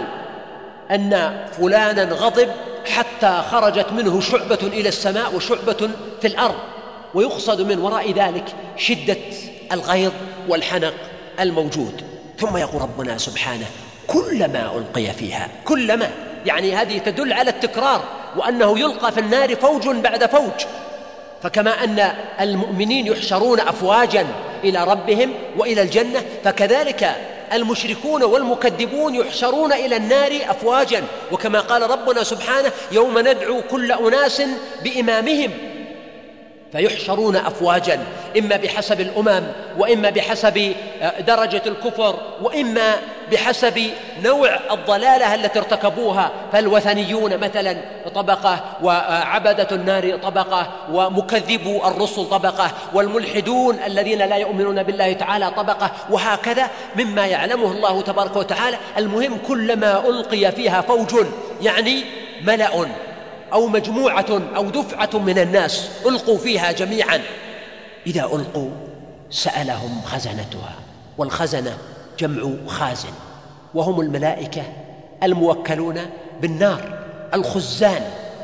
أن فلانا غضب حتى خرجت منه شعبة إلى السماء وشعبة في الأرض، ويقصد من وراء ذلك شدة الغيظ والحنق الموجود. ثم يقول ربنا سبحانه كلما ألقي فيها، كلما يعني هذه تدل على التكرار، وأنه يلقى في النار فوج بعد فوج. فكما أن المؤمنين يحشرون أفواجا إلى ربهم وإلى الجنة، فكذلك المشركون والمكذبون يحشرون إلى النار أفواجا. وكما قال ربنا سبحانه يوم ندعو كل أناس بإمامهم، فيحشرون أفواجا، إما بحسب الأمم، وإما بحسب درجة الكفر، وإما بحسب نوع الضلالة التي ارتكبوها. فالوثنيون مثلا طبقة، وعبدة النار طبقة، ومكذبو الرسل طبقة، والملحدون الذين لا يؤمنون بالله تعالى طبقة، وهكذا مما يعلمه الله تبارك وتعالى. المهم كلما ألقي فيها فوج يعني ملأ أو مجموعة أو دفعة من الناس ألقوا فيها جميعا، إذا ألقوا سألهم خزنتها، والخزنة جمع خازن، وهم الملائكة الموكلون بالنار، الخزان.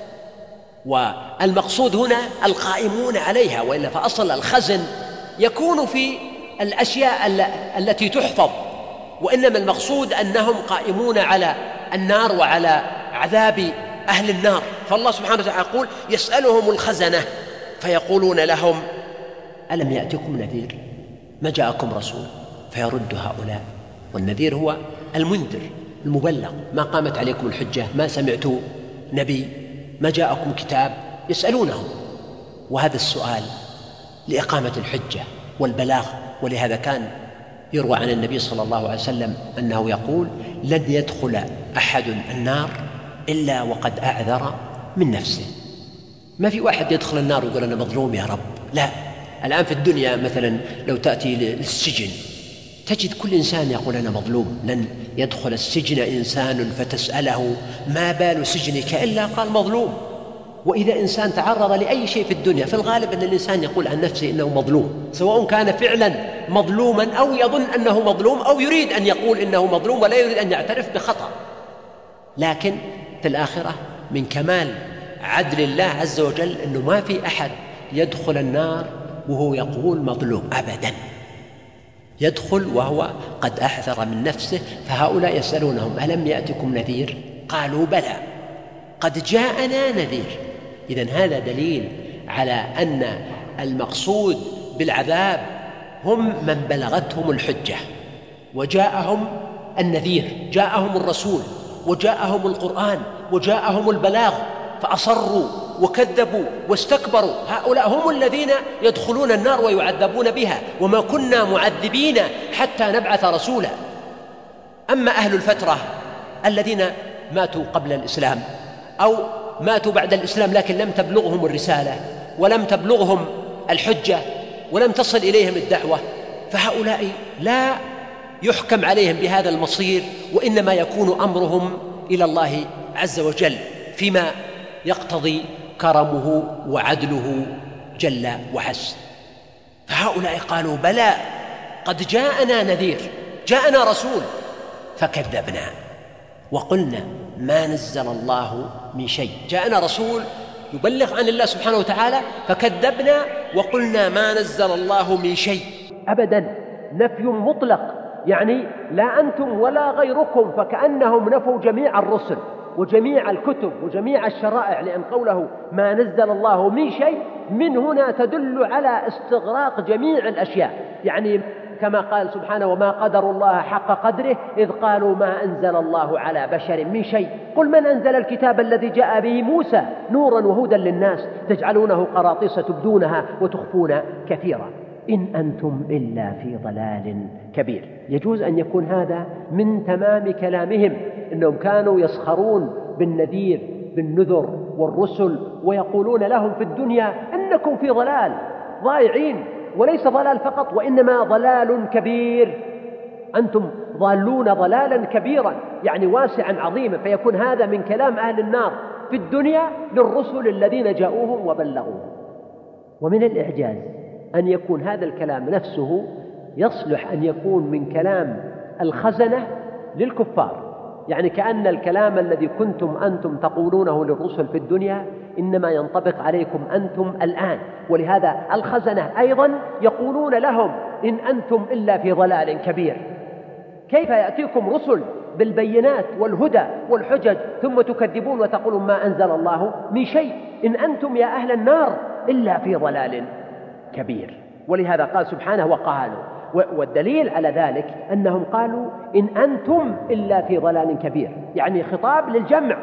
والمقصود هنا القائمون عليها، وإلا فأصل الخزن يكون في الأشياء التي تحفظ، وإنما المقصود أنهم قائمون على النار وعلى عذاب أهل النار. فالله سبحانه وتعالى يقول يسألهم الخزنة فيقولون لهم ألم يأتكم نذير؟ ما جاءكم رسول؟ فيرد هؤلاء، والنذير هو المنذر المبلغ، ما قامت عليكم الحجة، ما سمعت نبي، ما جاءكم كتاب، يسألونه. وهذا السؤال لإقامة الحجة والبلاغ. ولهذا كان يروى عن النبي صلى الله عليه وسلم أنه يقول لن يدخل أحد النار إلا وقد أعذر من نفسه. ما في واحد يدخل النار ويقول أنا مظلوم يا رب، لا. الآن في الدنيا مثلا لو تأتي للسجن تجد كل إنسان يقول أنا مظلوم. لن يدخل السجن إنسان فتسأله ما بال سجنك إلا قال مظلوم. وإذا إنسان تعرض لأي شيء في الدنيا في الغالب أن الإنسان يقول عن نفسه إنه مظلوم، سواء كان فعلا مظلوما أو يظن أنه مظلوم أو يريد أن يقول إنه مظلوم ولا يريد أن يعترف بخطأ. لكن في الآخرة من كمال عدل الله عز وجل أنه ما في أحد يدخل النار وهو يقول مظلوم أبدا، يدخل وهو قد أعذر من نفسه. فهؤلاء يسألونهم ألم يأتكم نذير؟ قالوا بلى قد جاءنا نذير. إذن هذا دليل على أن المقصود بالعذاب هم من بلغتهم الحجة وجاءهم النذير، جاءهم الرسول وجاءهم القرآن وجاءهم البلاغ فأصروا وكذبوا واستكبروا. هؤلاء هم الذين يدخلون النار ويعذبون بها، وما كنا معذبين حتى نبعث رسولا. أما أهل الفترة الذين ماتوا قبل الإسلام أو ماتوا بعد الإسلام لكن لم تبلغهم الرسالة ولم تبلغهم الحجة ولم تصل إليهم الدعوة، فهؤلاء لا يحكم عليهم بهذا المصير، وإنما يكون أمرهم إلى الله عز وجل فيما يقتضي كرمه وعدله جل وعز. فهؤلاء قالوا بلى قد جاءنا نذير، جاءنا رسول فكذبنا وقلنا ما نزل الله من شيء. جاءنا رسول يبلغ عن الله سبحانه وتعالى فكذبنا وقلنا ما نزل الله من شيء. أبدا، نفي مطلق، يعني لا أنتم ولا غيركم، فكأنهم نفوا جميع الرسل وجميع الكتب وجميع الشرائع، لأن قوله ما نزل الله من شيء من هنا تدل على استغراق جميع الأشياء. يعني كما قال سبحانه وما قدر الله حق قدره إذ قالوا ما أنزل الله على بشر من شيء قل من أنزل الكتاب الذي جاء به موسى نورا وهدى للناس تجعلونه قراطيس تبدونها وتخفون كثيرا. إن أنتم إلا في ضلال كبير. يجوز أن يكون هذا من تمام كلامهم، إنهم كانوا يسخرون بالنذير بالنذر والرسل، ويقولون لهم في الدنيا إنكم في ضلال ضائعين، وليس ضلال فقط وإنما ضلال كبير، أنتم ضالون ضلالا كبيرا يعني واسعا عظيما. فيكون هذا من كلام أهل النار في الدنيا للرسل الذين جاءوهم وبلغوهم. ومن الإعجاز أن يكون هذا الكلام نفسه يصلح أن يكون من كلام الخزنة للكفار، يعني كأن الكلام الذي كنتم أنتم تقولونه للرسل في الدنيا إنما ينطبق عليكم أنتم الآن. ولهذا الخزنة أيضا يقولون لهم إن أنتم إلا في ضلال كبير. كيف يأتيكم رسل بالبينات والهدى والحجج ثم تكذبون وتقولون ما أنزل الله من شيء، إن أنتم يا أهل النار إلا في ضلال كبير. ولهذا قال سبحانه وقالوا، والدليل على ذلك أنهم قالوا إن أنتم إلا في ضلال كبير، يعني خطاب للجمع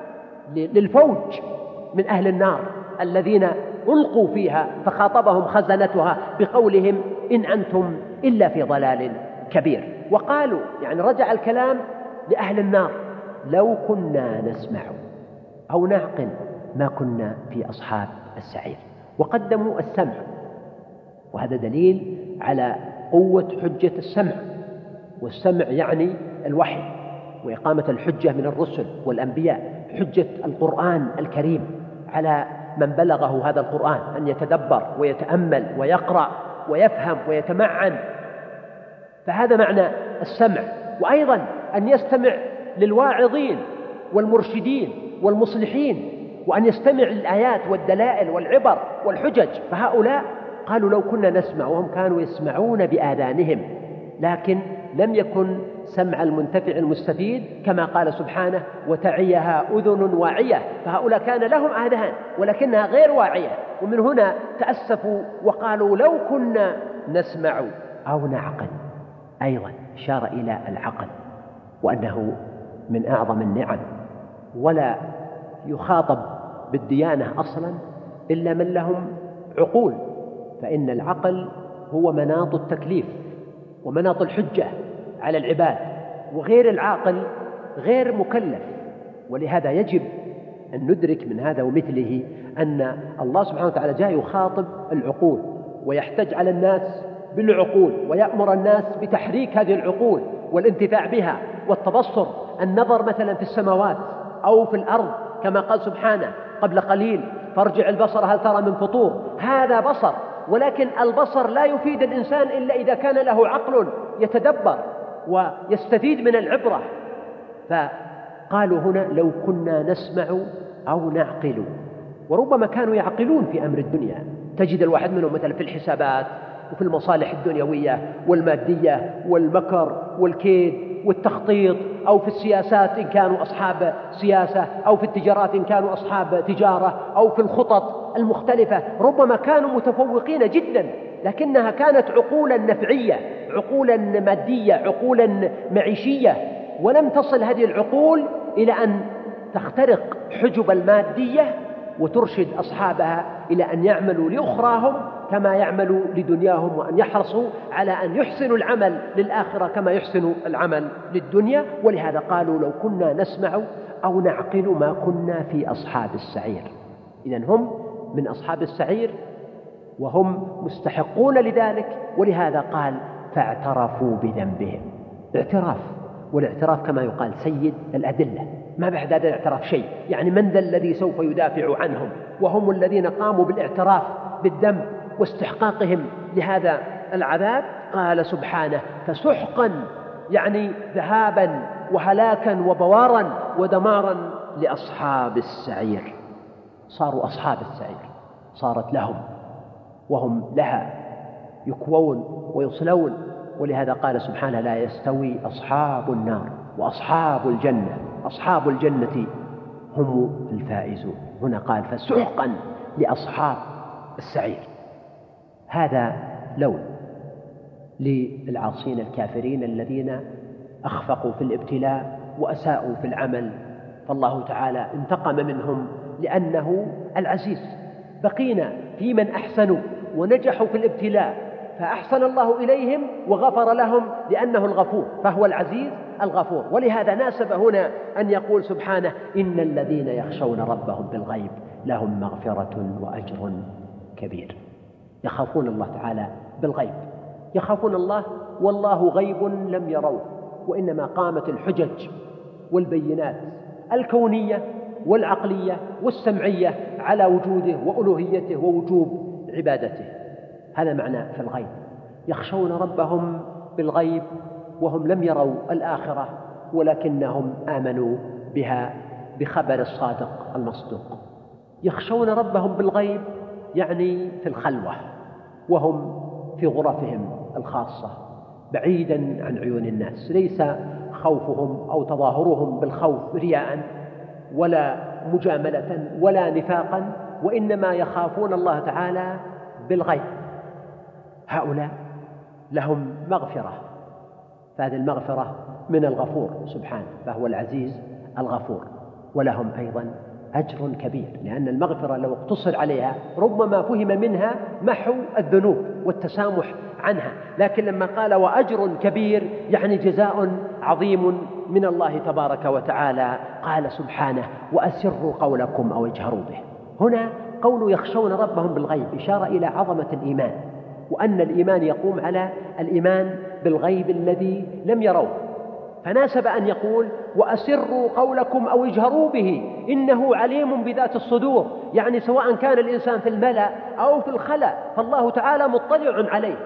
للفوج من أهل النار الذين ألقوا فيها، فخاطبهم خزنتها بقولهم إن أنتم إلا في ضلال كبير. وقالوا يعني رجع الكلام لأهل النار لو كنا نسمع أو نعقل ما كنا في أصحاب السعير، وقدموا السمع، وهذا دليل على قوة حجة السمع. والسمع يعني الوحي وإقامة الحجة من الرسل والأنبياء، حجة القرآن الكريم على من بلغه هذا القرآن أن يتدبر ويتأمل ويقرأ ويفهم ويتمعن، فهذا معنى السمع. وأيضا أن يستمع للواعظين والمرشدين والمصلحين، وأن يستمع للآيات والدلائل والعبر والحجج. فهؤلاء قالوا لو كنا نسمع، وهم كانوا يسمعون بآذانهم، لكن لم يكن سمع المنتفع المستفيد كما قال سبحانه وتعيها أذن واعية. فهؤلاء كان لهم آذان ولكنها غير واعية، ومن هنا تأسفوا وقالوا لو كنا نسمع أو نعقل. أيضا إشارة إلى العقل وأنه من أعظم النعم، ولا يخاطب بالديانة أصلا إلا من لهم عقول، فإن العقل هو مناط التكليف ومناط الحجة على العباد، وغير العاقل غير مكلف. ولهذا يجب أن ندرك من هذا ومثله أن الله سبحانه وتعالى جاء يخاطب العقول ويحتج على الناس بالعقول، ويأمر الناس بتحريك هذه العقول والانتفاع بها والتبصر، النظر مثلا في السماوات أو في الأرض كما قال سبحانه قبل قليل فارجع البصر هل ترى من فطور. هذا بصر، ولكن البصر لا يفيد الإنسان إلا إذا كان له عقل يتدبر ويستفيد من العبرة. فقالوا هنا لو كنا نسمع أو نعقل، وربما كانوا يعقلون في أمر الدنيا. تجد الواحد منهم مثلا في الحسابات وفي المصالح الدنيوية والمادية والمكر والكيد والتخطيط، أو في السياسات إن كانوا أصحاب سياسة، أو في التجارات إن كانوا أصحاب تجارة، أو في الخطط المختلفة. ربما كانوا متفوقين جدا، لكنها كانت عقولا نفعية، عقولا مادية، عقولا معيشية، ولم تصل هذه العقول إلى أن تخترق حجب المادية وترشد أصحابها إلى أن يعملوا لأخراهم كما يعملوا لدنياهم، وأن يحرصوا على أن يحسنوا العمل للآخرة كما يحسنوا العمل للدنيا. ولهذا قالوا لو كنا نسمع أو نعقل ما كنا في أصحاب السعير. إذن هم من أصحاب السعير وهم مستحقون لذلك. ولهذا قال فاعترفوا بذنبهم. اعتراف، والاعتراف كما يقال سيد الأدلة، ما بعد هذا الاعتراف شيء، يعني من ذا الذي سوف يدافع عنهم؟ وهم الذين قاموا بالاعتراف بالذنب واستحقاقهم لهذا العذاب. قال سبحانه فسحقا، يعني ذهابا وهلاكا وبوارا ودمارا لأصحاب السعير. صاروا أصحاب السعير، صارت لهم وهم لها يكوون ويصلون. ولهذا قال سبحانه لا يستوي أصحاب النار وأصحاب الجنة، أصحاب الجنة هم الفائزون. هنا قال فسحقا لأصحاب السعير. هذا لون للعاصين الكافرين الذين أخفقوا في الابتلاء وأساءوا في العمل، فالله تعالى انتقم منهم لأنه العزيز. بقينا في من أحسنوا ونجحوا في الابتلاء فأحسن الله إليهم وغفر لهم لأنه الغفور، فهو العزيز الغفور. ولهذا ناسب هنا أن يقول سبحانه: إن الذين يخشون ربهم بالغيب لهم مغفرة وأجر كبير. يخافون الله تعالى بالغيب، يخافون الله والله غيب لم يروه، وإنما قامت الحجج والبينات الكونية والعقلية والسمعية على وجوده وألوهيته ووجوب عبادته. هذا معنى في الغيب. يخشون ربهم بالغيب وهم لم يروا الآخرة، ولكنهم آمنوا بها بخبر الصادق المصدوق. يخشون ربهم بالغيب يعني في الخلوة، وهم في غرفهم الخاصة بعيدا عن عيون الناس. ليس خوفهم أو تظاهرهم بالخوف رياء ولا مجاملة ولا نفاقا، وإنما يخافون الله تعالى بالغيب. هؤلاء لهم مغفرة، فهذه المغفرة من الغفور سبحانه، فهو العزيز الغفور. ولهم أيضا أجر كبير، لأن المغفرة لو اقتصر عليها ربما فهم منها محو الذنوب والتسامح عنها، لكن لما قال وأجر كبير يعني جزاء عظيم من الله تبارك وتعالى. قال سبحانه: وأسروا قولكم أو اجهروا به. هنا قول يخشون ربهم بالغيب إشارة إلى عظمة الإيمان، وأن الإيمان يقوم على الإيمان بالغيب الذي لم يروه، فناسب أن يقول: وأسروا قولكم أو اجهروا به إنه عليم بذات الصدور، يعني سواء كان الإنسان في الملأ أو في الخلاء فالله تعالى مطلع عليه.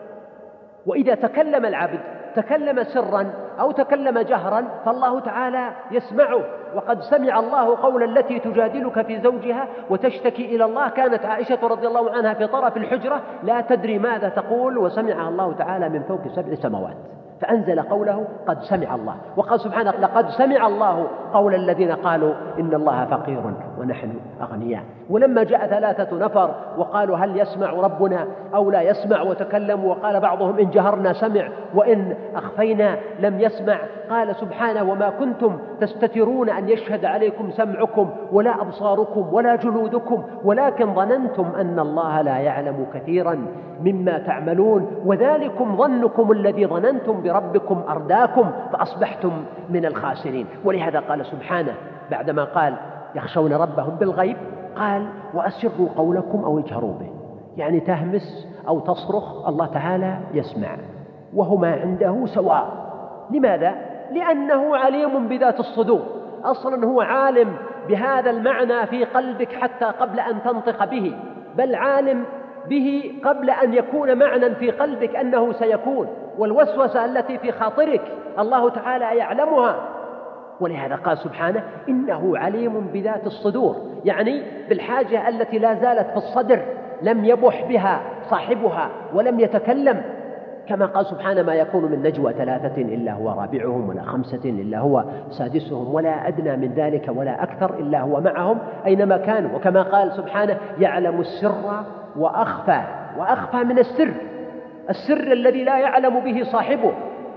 وإذا تكلم العبد تكلم سرا أو تكلم جهرا فالله تعالى يسمعه. وقد سمع الله قول التي تجادلك في زوجها وتشتكي إلى الله. كانت عائشة رضي الله عنها في طرف الحجرة لا تدري ماذا تقول، وسمعها الله تعالى من فوق 7 سماوات، فأنزل قوله قد سمع الله. وقال سبحانه: لقد سمع الله قول الذين قالوا إن الله فقير ونحن أغنياء. ولما جاء 3 نفر وقالوا هل يسمع ربنا أو لا يسمع، وتكلموا وقال بعضهم إن جهرنا سمع وإن أخفينا لم يسمع، قال سبحانه: وما كنتم تستترون أن يشهد عليكم سمعكم ولا أبصاركم ولا جلودكم ولكن ظننتم أن الله لا يعلم كثيرا مما تعملون وذلكم ظنكم الذي ظننتم بربكم أرداكم فأصبحتم من الخاسرين. ولهذا قال سبحانه بعدما قال يخشون ربهم بالغيب قال: وأسروا قولكم أو اجهروا به، يعني تهمس أو تصرخ الله تعالى يسمع، وهما عنده سواء. لماذا؟ لأنه عليم بذات الصدور. أصلا هو عالم بهذا المعنى في قلبك حتى قبل أن تنطق به، بل عالم به قبل أن يكون معنى في قلبك أنه سيكون. والوسوسة التي في خاطرك الله تعالى يعلمها. ولهذا قال سبحانه: إنه عليم بذات الصدور، يعني بالحاجة التي لا زالت في الصدر لم يبح بها صاحبها ولم يتكلم. كما قال سبحانه: ما يكون من نجوى 3 إلا هو رابعهم ولا 5 إلا هو سادسهم ولا أدنى من ذلك ولا أكثر إلا هو معهم أينما كانوا. وكما قال سبحانه: يعلم السر وأخفى. وأخفى من السر، السر الذي لا يعلم به صاحبه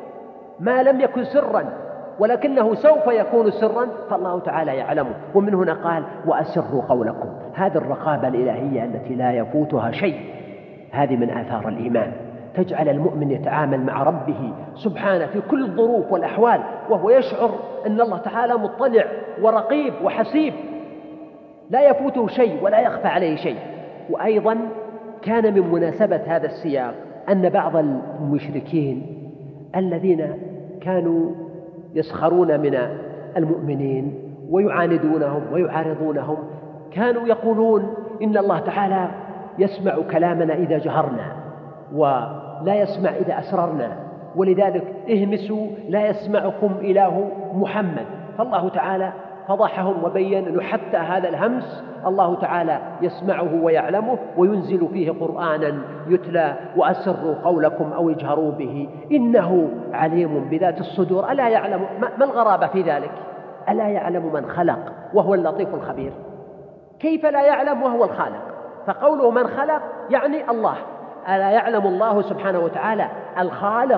ما لم يكن سرا ولكنه سوف يكون سرا فالله تعالى يعلمه. ومن هنا قال: وأسروا قولكم. هذه الرقابة الإلهية التي لا يفوتها شيء، هذه من آثار الإيمان، تجعل المؤمن يتعامل مع ربه سبحانه في كل الظروف والأحوال وهو يشعر أن الله تعالى مطلع ورقيب وحسيب، لا يفوته شيء ولا يخفى عليه شيء. وأيضا كان من مناسبة هذا السياق أن بعض المشركين الذين كانوا يسخرون من المؤمنين ويعاندونهم ويعارضونهم كانوا يقولون إن الله تعالى يسمع كلامنا إذا جهرنا ولا يسمع إذا أسررنا، ولذلك اهمسوا لا يسمعكم إله محمد. فالله تعالى فضحهم وبين أنه حتى هذا الهمس الله تعالى يسمعه ويعلمه وينزل فيه قرآنا يتلى: وأسروا قولكم أو اجهروا به إنه عليم بذات الصدور. ألا يعلم؟ ما الغرابة في ذلك؟ ألا يعلم من خلق وهو اللطيف الخبير؟ كيف لا يعلم وهو الخالق؟ فقوله من خلق يعني الله. ألا يعلم الله سبحانه وتعالى الخالق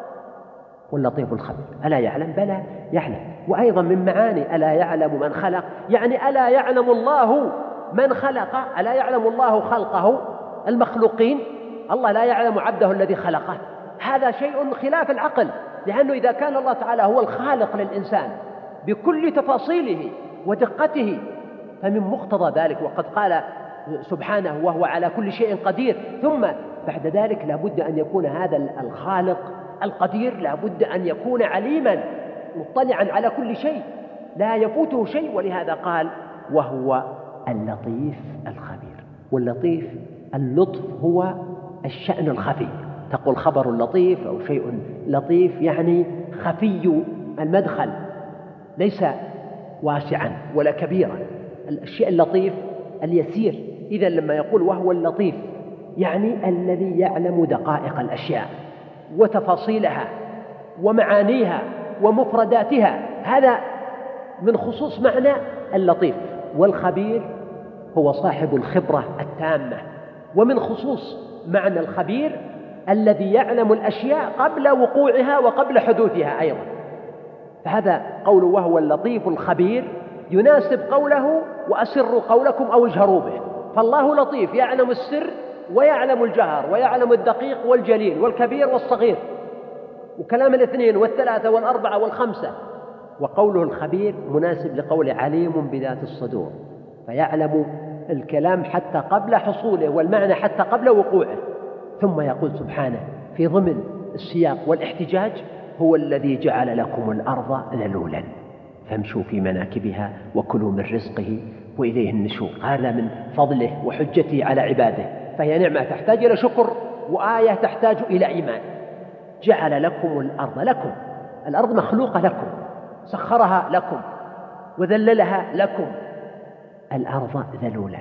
واللطيف الخبير؟ ألا يعلم؟ بلى يعلم. وأيضا من معاني ألا يعلم من خلق يعني ألا يعلم الله من خلق، ألا يعلم الله خلقه المخلوقين الله لا يعلم عبده الذي خلقه، هذا شيء خلاف العقل، لأنه إذا كان الله تعالى هو الخالق للإنسان بكل تفاصيله ودقته فمن مقتضى ذلك، وقد قال سبحانه وهو على كل شيء قدير، ثم بعد ذلك لا بد أن يكون هذا الخالق القدير لا بد أن يكون عليما مطلعا على كل شيء لا يفوته شيء، ولهذا قال وهو اللطيف الخبير. واللطيف اللطف هو الشأن الخفي، تقول خبر لطيف أو شيء لطيف يعني خفي المدخل ليس واسعا ولا كبيرا، الشيء اللطيف اليسير. إذن لما يقول وهو اللطيف يعني الذي يعلم دقائق الأشياء وتفاصيلها ومعانيها ومفرداتها، هذا من خصوص معنى اللطيف. والخبير هو صاحب الخبرة التامة، ومن خصوص معنى الخبير الذي يعلم الأشياء قبل وقوعها وقبل حدوثها أيضا. فهذا قوله وهو اللطيف الخبير يناسب قوله وأسروا قولكم أو اجهروا به، فالله لطيف يعلم السر ويعلم الجهر ويعلم الدقيق والجليل والكبير والصغير، وكلام الاثنين والثلاثة والأربعة والخمسة. وقوله الخبير مناسب لقول عليم بذات الصدور، فيعلم الكلام حتى قبل حصوله والمعنى حتى قبل وقوعه. ثم يقول سبحانه في ضمن السياق والاحتجاج هو الذي جعل لكم الأرض ذلولا فامشوا في مناكبها وكلوا من رزقه وإليه النشور. هذا من فضله وحجته على عباده، فهي نعمة تحتاج إلى شكر وآية تحتاج إلى إيمان. جعل لكم الأرض، لكم الأرض مخلوقة لكم، سخرها لكم وذللها لكم. الأرض ذلولا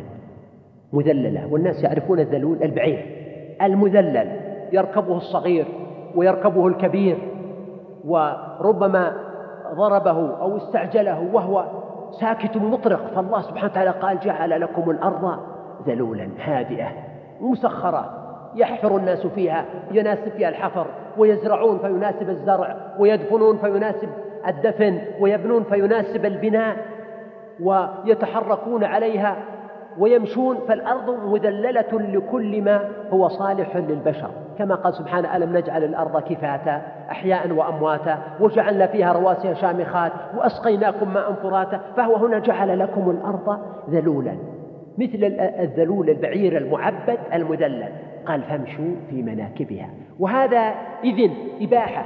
مذللة، والناس يعرفون الذلول البعير المذلل يركبه الصغير ويركبه الكبير، وربما ضربه أو استعجله وهو ساكت مطرق. فالله سبحانه وتعالى قال جعل لكم الأرض ذلولا هادئة مسخرة يحفر الناس فيها، يناسب فيها الحفر، ويزرعون فيناسب الزرع، ويدفنون فيناسب الدفن، ويبنون فيناسب البناء، ويتحركون عليها ويمشون. فالأرض مذللة لكل ما هو صالح للبشر، كما قال سبحانه ألم نجعل الأرض كفاتا أحياء وأمواتا وجعلنا فيها رواسي شامخات وأسقيناكم ماء فراتا. فهو هنا جعل لكم الأرض ذلولا مثل الذلول البعير المعبد المذلل، قال فامشوا في مناكبها. وهذا إذن إباحة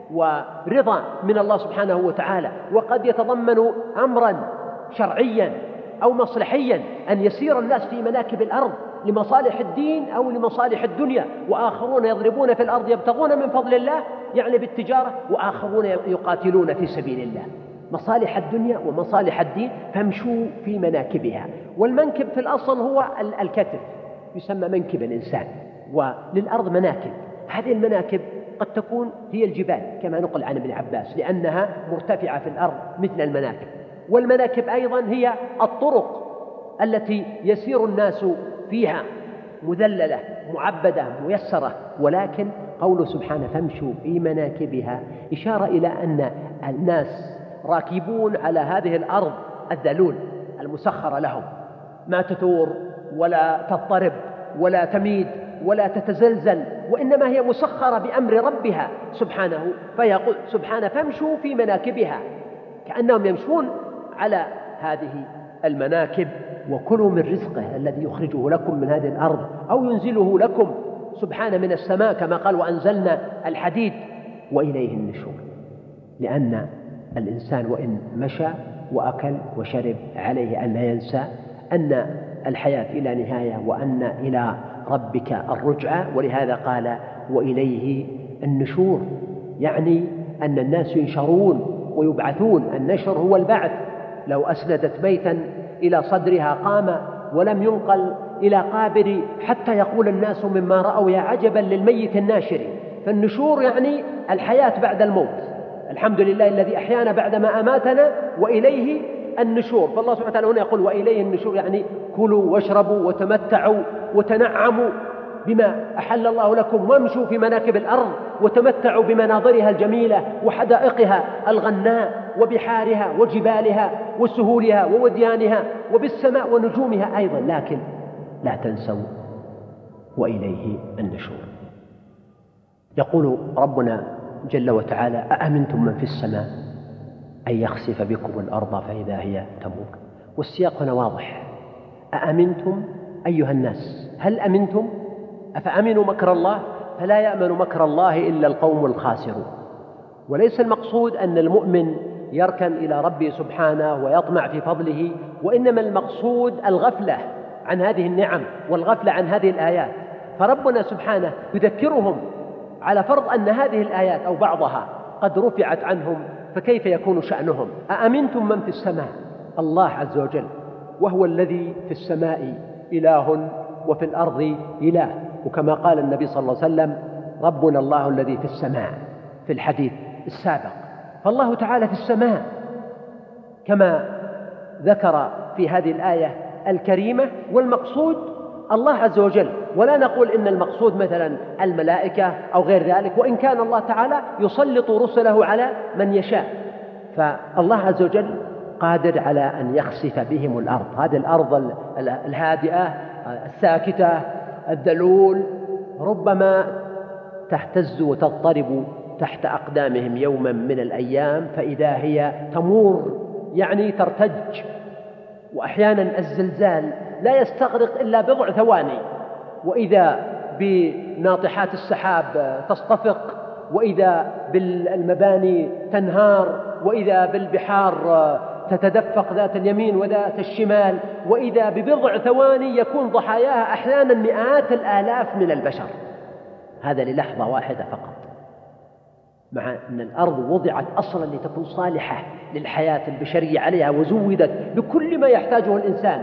ورضا من الله سبحانه وتعالى، وقد يتضمن أمرا شرعيا أو مصلحيا أن يسير الناس في مناكب الأرض لمصالح الدين أو لمصالح الدنيا، وآخرون يضربون في الأرض يبتغون من فضل الله يعني بالتجارة، وآخرون يقاتلون في سبيل الله، مصالح الدنيا ومصالح الدين. فامشوا في مناكبها. والمنكب في الأصل هو الكتف، يسمى منكب الإنسان، وللأرض مناكب. هذه المناكب قد تكون هي الجبال كما نقل عن ابن عباس لأنها مرتفعة في الأرض مثل المناكب. والمناكب أيضا هي الطرق التي يسير الناس فيها مذللة معبدة ميسرة. ولكن قوله سبحانه فامشوا في مناكبها إشارة إلى أن الناس راكبون على هذه الأرض الذلول المسخرة لهم، ما تثور ولا تضطرب ولا تميد ولا تتزلزل، وإنما هي مسخرة بأمر ربها سبحانه. فيقول سبحانه فامشوا في مناكبها، كأنهم يمشون على هذه المناكب. وكلوا من رزقه الذي يخرجه لكم من هذه الأرض أو ينزله لكم سبحانه من السماء، كما قال وأنزلنا الحديد وإليه النشور. لأن الإنسان وإن مشى وأكل وشرب عليه أن لا ينسى أن الحياة إلى نهاية وأن إلى ربك الرجعة. ولهذا قال وإليه النشور، يعني أن الناس ينشرون ويبعثون. النشر هو البعث. لو أسندت بيتا إلى صدرها قام ولم ينقل إلى قابر حتى يقول الناس مما رأوا يا عجبا للميت الناشر. فالنشور يعني الحياة بعد الموت. الحمد لله الذي أحيانا بعدما أماتنا وإليه النشور. فالله سبحانه وتعالى هنا يقول وإليه النشور، يعني كلوا واشربوا وتمتعوا وتنعموا بما أحل الله لكم، وامشوا في مناكب الأرض وتمتعوا بمناظرها الجميلة وحدائقها الغناء وبحارها وجبالها وسهولها ووديانها وبالسماء ونجومها أيضا. لكن لا تنسوا وإليه النشور. يقول ربنا جل وتعالى: أأمنتم من في السماء أن يخسف بكم الأرض فإذا هي تمور. والسياق هنا واضح: أأمنتم أيها الناس، هل أمنتم؟ أفأمنوا مكر الله؟ فلا يأمن مكر الله إلا القوم الخاسرون. وليس المقصود أن المؤمن يركن إلى ربه سبحانه ويطمع في فضله، وإنما المقصود الغفلة عن هذه النعم والغفلة عن هذه الآيات. فربنا سبحانه يذكرهم على فرض أن هذه الآيات أو بعضها قد رفعت عنهم، فكيف يكون شأنهم؟ أأمنتم من في السماء، الله عز وجل، وهو الذي في السماء إله وفي الأرض إله، وكما قال النبي صلى الله عليه وسلم: ربنا الله الذي في السماء في الحديث السابق. فالله تعالى في السماء كما ذكر في هذه الآية الكريمة، والمقصود الله عز وجل. ولا نقول إن المقصود مثلا الملائكة أو غير ذلك، وإن كان الله تعالى يسلط رسله على من يشاء. فالله عز وجل قادر على أن يخسف بهم الأرض، هذه الأرض الهادئة الساكتة الذلول ربما تهتز وتضطرب تحت أقدامهم يوما من الأيام فإذا هي تمور، يعني ترتج. وأحيانا الزلزال لا يستغرق إلا بضع ثواني، وإذا بناطحات السحاب تصطفق، وإذا بالمباني تنهار، وإذا بالبحار تتدفق ذات اليمين وذات الشمال، وإذا ببضع ثواني يكون ضحاياها أحيانا مئات الآلاف من البشر. هذا للحظة واحدة فقط، مع أن الأرض وضعت أصلا لتكون صالحة للحياة البشرية عليها، وزودت بكل ما يحتاجه الإنسان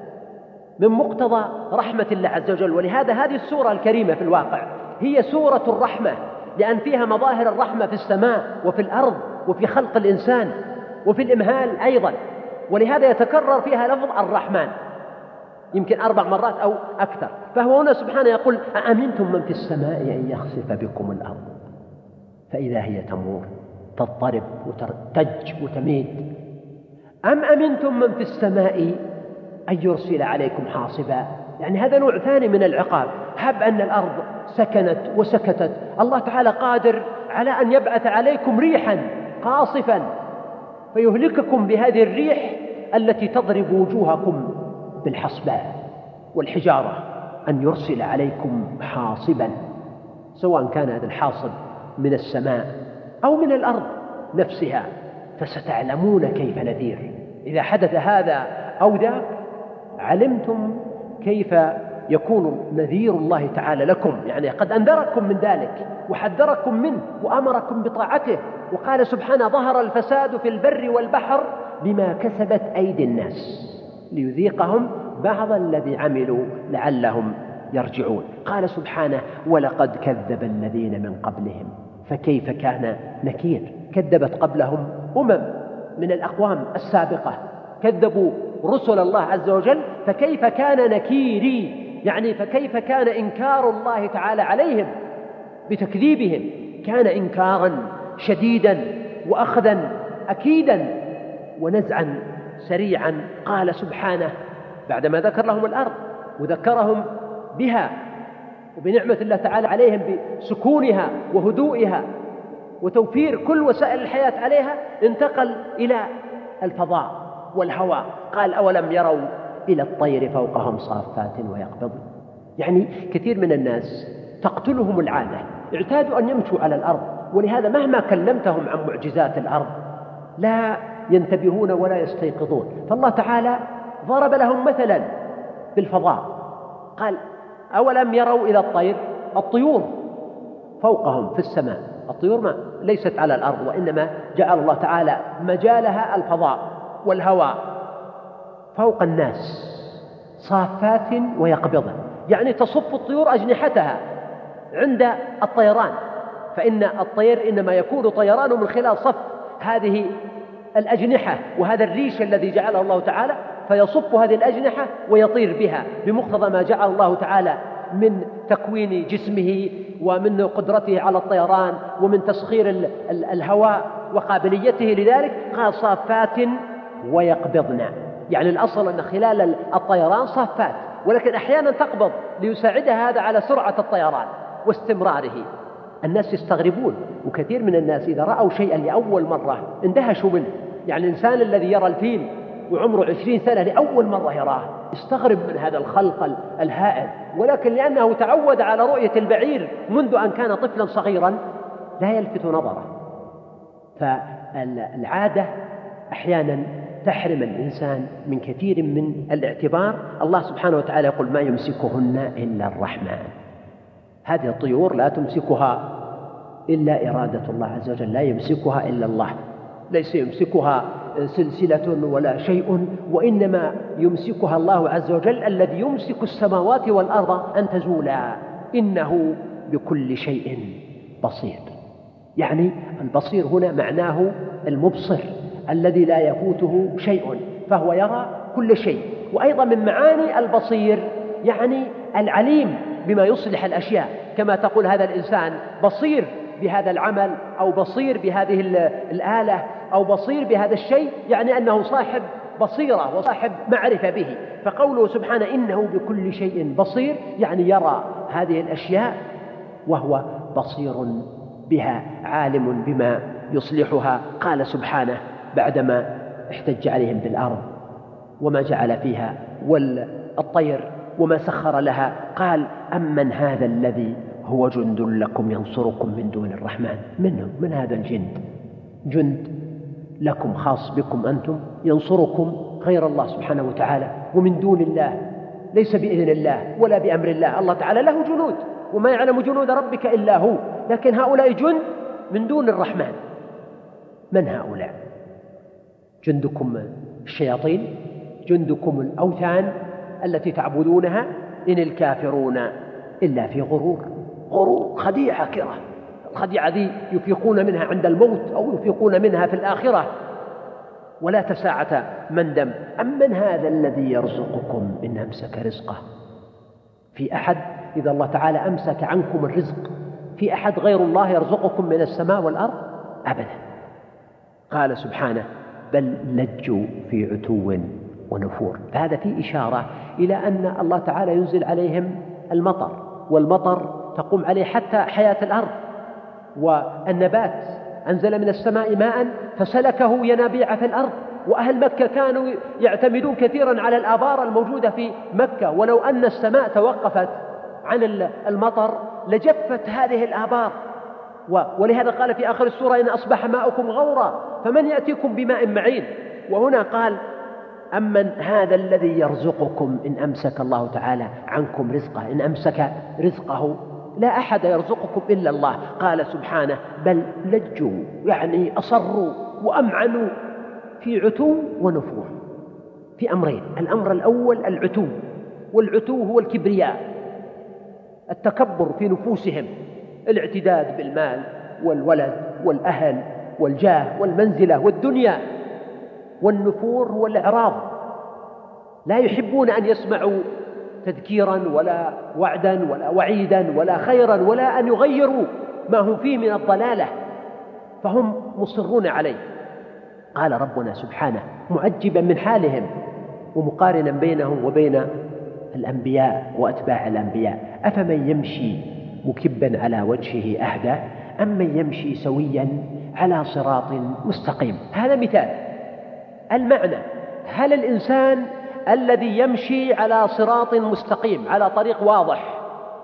من مقتضى رحمة الله عز وجل. ولهذا هذه السورة الكريمة في الواقع هي سورة الرحمة، لأن فيها مظاهر الرحمة في السماء وفي الأرض وفي خلق الإنسان وفي الإمهال أيضا. ولهذا يتكرر فيها لفظ الرحمن يمكن 4 مرات أو أكثر. فهو هنا سبحانه يقول: أأمنتم من في السماء أن يخسف بكم الأرض فإذا هي تمور، تضطرب وترتج وتميد، أم أمنتم من في السماء أن يرسل عليكم حاصبا. يعني هذا نوع ثاني من العقاب. هب أن الأرض سكنت وسكتت، الله تعالى قادر على أن يبعث عليكم ريحا قاصفا فيهلككم بهذه الريح التي تضرب وجوهكم بالحصباء والحجارة، أن يرسل عليكم حاصبا، سواء كان هذا الحاصب من السماء أو من الأرض نفسها، فستعلمون كيف نذير. إذا حدث هذا أو ذاك علمتم كيف يكون نذير الله تعالى لكم، يعني قد أنذركم من ذلك وحذركم منه وأمركم بطاعته. وقال سبحانه: ظهر الفساد في البر والبحر بما كسبت أيدي الناس ليذيقهم بعض الذي عملوا لعلهم يرجعون. قال سبحانه: ولقد كذب الذين من قبلهم فكيف كان نكير. كذبت قبلهم من الأقوام السابقة، كذبوا رسل الله عز وجل، فكيف كان نكيري، يعني فكيف كان إنكار الله تعالى عليهم بتكذيبهم. كان إنكارا شديدا وأخذا أكيدا ونزعا سريعا. قال سبحانه بعدما ذكر لهم الأرض وذكرهم بها وبنعمة الله تعالى عليهم بسكونها وهدوئها وتوفير كل وسائل الحياة عليها، انتقل إلى الفضاء والهواء. قال: أولم يروا إلى الطير فوقهم صافات ويقبضن. يعني كثير من الناس تقتلهم العادة، اعتادوا أن يمشوا على الأرض، ولهذا مهما كلمتهم عن معجزات الأرض لا ينتبهون ولا يستيقظون. فالله تعالى ضرب لهم مثلا بالفضاء، قال: أولم يروا إلى الطير، الطيور فوقهم في السماء، الطيور ليست على الأرض، وإنما جعل الله تعالى مجالها الفضاء والهواء فوق الناس صافات ويقبضن، يعني تصف الطيور أجنحتها عند الطيران، فإن الطير إنما يكون طيرانه من خلال صف هذه الأجنحة وهذا الريش الذي جعله الله تعالى، فيصف هذه الأجنحة ويطير بها بمقتضى ما جعل الله تعالى من تكوين جسمه ومن قدرته على الطيران ومن تسخير الهواء وقابليته لذلك. قال: صافات ويقبضن، يعني الأصل أن خلال الطيران صافات، ولكن أحيانا تقبض ليساعدها هذا على سرعة الطيران واستمراره. الناس يستغربون، وكثير من الناس إذا رأوا شيئا لأول مرة اندهشوا منه. يعني الإنسان الذي يرى الفيل وعمره 20 سنة لأول مرة يراه استغرب من هذا الخلق الهائل، ولكن لأنه تعود على رؤية البعير منذ أن كان طفلا صغيرا لا يلفت نظره. فالعادة أحيانا تحرم الإنسان من كثير من الاعتبار. الله سبحانه وتعالى يقول ما يمسكهن إلا الرحمن. هذه الطيور لا تمسكها إلا إرادة الله عز وجل، لا يمسكها إلا الله، ليس يمسكها سلسلة ولا شيء، وإنما يمسكها الله عز وجل الذي يمسك السماوات والأرض أن تزولا، إنه بكل شيء بصير. يعني البصير هنا معناه المبصر الذي لا يفوته شيء، فهو يرى كل شيء. وأيضا من معاني البصير يعني العليم بما يصلح الأشياء، كما تقول هذا الإنسان بصير بهذا العمل أو بصير بهذه الآلة أو بصير بهذا الشيء، يعني أنه صاحب بصيرة وصاحب معرفة به. فقوله سبحانه إنه بكل شيء بصير يعني يرى هذه الأشياء وهو بصير بها، عالم بما يصلحها. قال سبحانه بعدما احتج عليهم بالأرض وما جعل فيها والطير وما سخر لها، قال أمن هذا الذي هو جند لكم ينصركم من دون الرحمن. من هذا الجند، جند لكم خاص بكم أنتم ينصركم غير الله سبحانه وتعالى ومن دون الله، ليس بإذن الله ولا بأمر الله. الله تعالى له جنود وما يعلم جنود ربك إلا هو، لكن هؤلاء جند من دون الرحمن. من هؤلاء؟ جندكم الشياطين، جندكم الأوثان التي تعبدونها، إن الكافرون إلا في غرور. خديعة كرة، الخديعة ذي يفيقون منها عند الموت أو يفيقون منها في الآخرة، ولا تساعة مندم. أمن هذا الذي يرزقكم إن أمسك رزقه؟ في أحد إذا الله تعالى أمسك عنكم الرزق، في أحد غير الله يرزقكم من السماء والأرض؟ أبدا. قال سبحانه بل لجوا في عتو ونفور. فهذا فيه إشارة إلى أن الله تعالى ينزل عليهم المطر، والمطر تقوم عليه حتى حياة الأرض والنبات. أنزل من السماء ماء فسلكه ينابيع في الأرض. وأهل مكة كانوا يعتمدون كثيرا على الآبار الموجودة في مكة، ولو أن السماء توقفت عن المطر لجفت هذه الآبار. ولهذا قال في آخر السورة إن أصبح ماؤكم غورا فمن يأتيكم بماء معين. وهنا قال أمن هذا الذي يرزقكم إن أمسك الله تعالى عنكم رزقه، إن أمسك رزقه لا أحد يرزقكم إلا الله. قال سبحانه بل لجوا يعني أصروا وأمعنوا في عتو ونفور، في أمرين. الأمر الأول العتو، والعتو هو الكبرياء، التكبر في نفوسهم، الاعتداد بالمال والولد والأهل والجاه والمنزلة والدنيا. والنفور هو الإعراض، لا يحبون أن يسمعوا تذكيرا ولا وعدا ولا وعيدا ولا خيرا ولا أن يغيروا ما هم فيه من الضلالة، فهم مصرون عليه. قال ربنا سبحانه معجبا من حالهم ومقارنا بينهم وبين الأنبياء وأتباع الأنبياء أفمن يمشي مكبا على وجهه أهدى أم من يمشي سويا على صراط مستقيم. هذا مثال. المعنى هل الإنسان الذي يمشي على صراط مستقيم على طريق واضح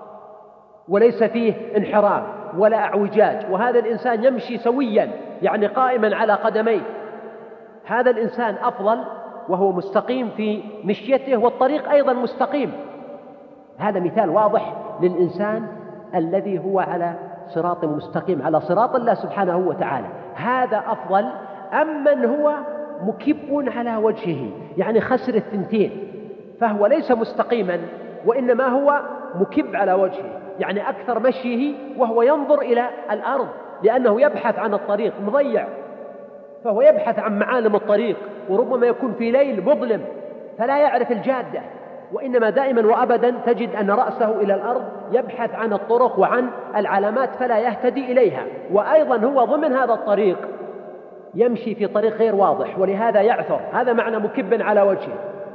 وليس فيه انحراف ولا اعوجاج، وهذا الإنسان يمشي سويا يعني قائما على قدميه، هذا الإنسان أفضل وهو مستقيم في مشيته والطريق أيضا مستقيم. هذا مثال واضح للإنسان الذي هو على صراط مستقيم على صراط الله سبحانه وتعالى، هذا أفضل أم من هو مكب على وجهه يعني خسر الثنتين، فهو ليس مستقيما وإنما هو مكب على وجهه يعني أكثر مشيه وهو ينظر إلى الأرض لأنه يبحث عن الطريق مضيع، فهو يبحث عن معالم الطريق، وربما يكون في ليل مظلم فلا يعرف الجادة، وإنما دائما وأبدا تجد أن رأسه إلى الأرض يبحث عن الطرق وعن العلامات فلا يهتدي إليها. وأيضا هو ضمن هذا الطريق يمشي في طريق غير واضح ولهذا يعثر، هذا معنى مكب على وجهه.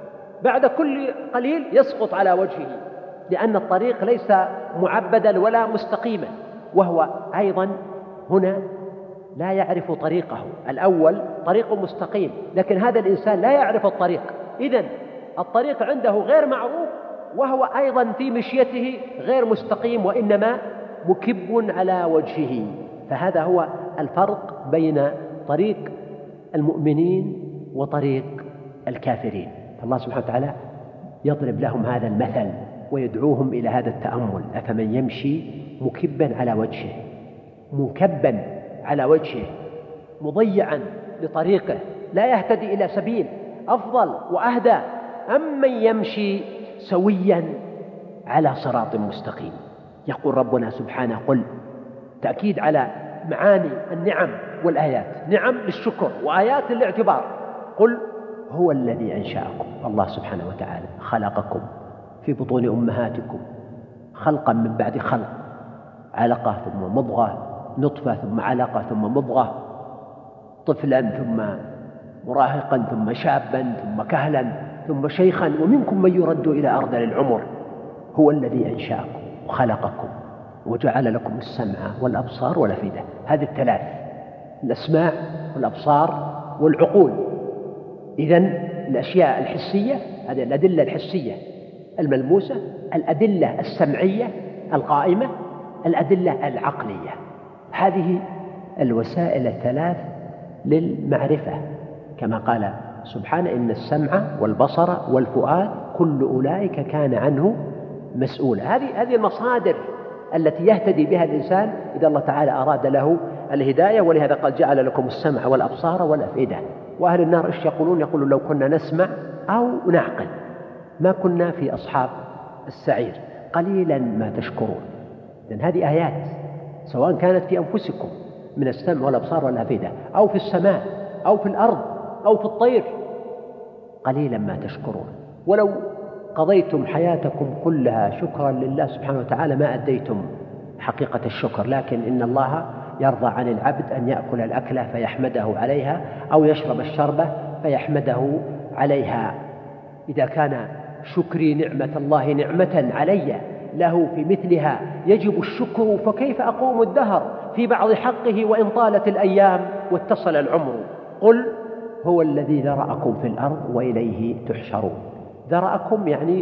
بعد كل قليل يسقط على وجهه، لأن الطريق ليس معبدا ولا مستقيما، وهو أيضا هنا لا يعرف طريقه. الأول طريق مستقيم، لكن هذا الإنسان لا يعرف الطريق، إذن الطريق عنده غير معروف، وهو أيضا في مشيته غير مستقيم، وإنما مكب على وجهه. فهذا هو الفرق بين طريق المؤمنين وطريق الكافرين. فالله سبحانه وتعالى يضرب لهم هذا المثل ويدعوهم إلى هذا التأمل: أفمن يمشي مكبا على وجهه، مكبا على وجهه، مضيعا لطريقه، لا يهتدي إلى سبيل أفضل وأهدى، أم من يمشي سويا على صراط مستقيم. يقول ربنا سبحانه: قل، تأكيد على معاني النعم والآيات، نعم للشكر وآيات للاعتبار. قل هو الذي أنشأكم، الله سبحانه وتعالى خلقكم في بطون أمهاتكم خلقا من بعد خلق، علقة ثم مضغة، نطفة ثم علقة ثم مضغة، طفلا ثم مراهقا ثم شابا ثم كهلا ثم شيخا، ومنكم من يرد إلى أرذل العمر. هو الذي أنشأكم وخلقكم وجعل لكم السمع والأبصار والأفئدة. هذه الثلاث: الأسماع والأبصار والعقول. إذن الأشياء الحسية، هذه الأدلة الحسية الملموسة، الأدلة السمعية القائمة، الأدلة العقلية. هذه الوسائل الثلاث للمعرفة، كما قال سبحانه: إن السمع والبصر والفؤاد كل أولئك كان عنه مسؤولا. هذه المصادر التي يهتدي بها الإنسان إذا الله تعالى أراد له الهداية. ولهذا قال: جعل لكم السمع والأبصار والأفئدة. وأهل النار إيش يقولون؟ يقولون: لو كنا نسمع أو نعقل ما كنا في أصحاب السعير، قليلا ما تشكرون. لأن هذه آيات سواء كانت في أنفسكم من السمع والأبصار والأفئدة، أو في السماء، أو في الأرض، أو في الطير، قليلا ما تشكرون. ولو قضيتم حياتكم كلها شكرا لله سبحانه وتعالى ما أديتم حقيقة الشكر. لكن إن الله يرضى عن العبد أن يأكل الأكلة فيحمده عليها، أو يشرب الشربة فيحمده عليها. إذا كان شكري نعمة الله نعمة علي له في مثلها يجب الشكر، فكيف أقوم الدهر في بعض حقه وإن طالت الأيام واتصل العمر. قل هو الذي ذرأكم في الأرض وإليه تحشرون. ذرأكم يعني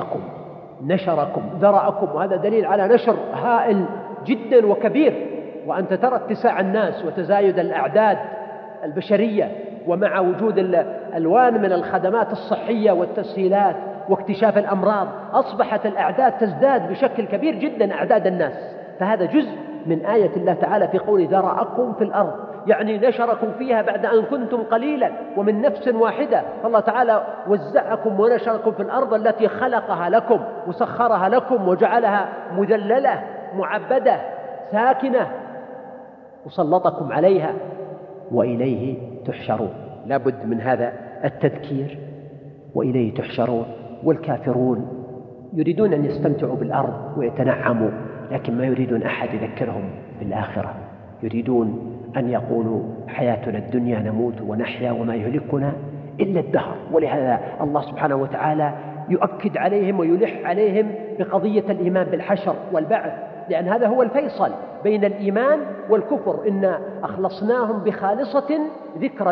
نشركم ذرأكم، وهذا دليل على نشر هائل جدا وكبير. وأنت ترى اتساع الناس وتزايد الأعداد البشرية، ومع وجود الألوان من الخدمات الصحية والتسهيلات واكتشاف الأمراض، أصبحت الأعداد تزداد بشكل كبير جدا، أعداد الناس. فهذا جزء من آية الله تعالى في قول ذرأكم في الأرض، يعني نشركم فيها بعد أن كنتم قليلا ومن نفس واحدة. فالله تعالى وزعكم ونشركم في الأرض التي خلقها لكم وسخرها لكم وجعلها مذللة معبدة ساكنة وسلطكم عليها، وإليه تحشرون. لا بد من هذا التذكير، وإليه تحشرون. والكافرون يريدون أن يستمتعوا بالأرض ويتنعموا، لكن ما يريدون أحد يذكرهم بالآخرة. يريدون أن يقولوا: حياتنا الدنيا نموت ونحيا وما يهلكنا إلا الدهر. ولهذا الله سبحانه وتعالى يؤكد عليهم ويلح عليهم بقضية الإيمان بالحشر والبعث، لأن هذا هو الفيصل بين الإيمان والكفر. إنا أخلصناهم بخالصة ذكر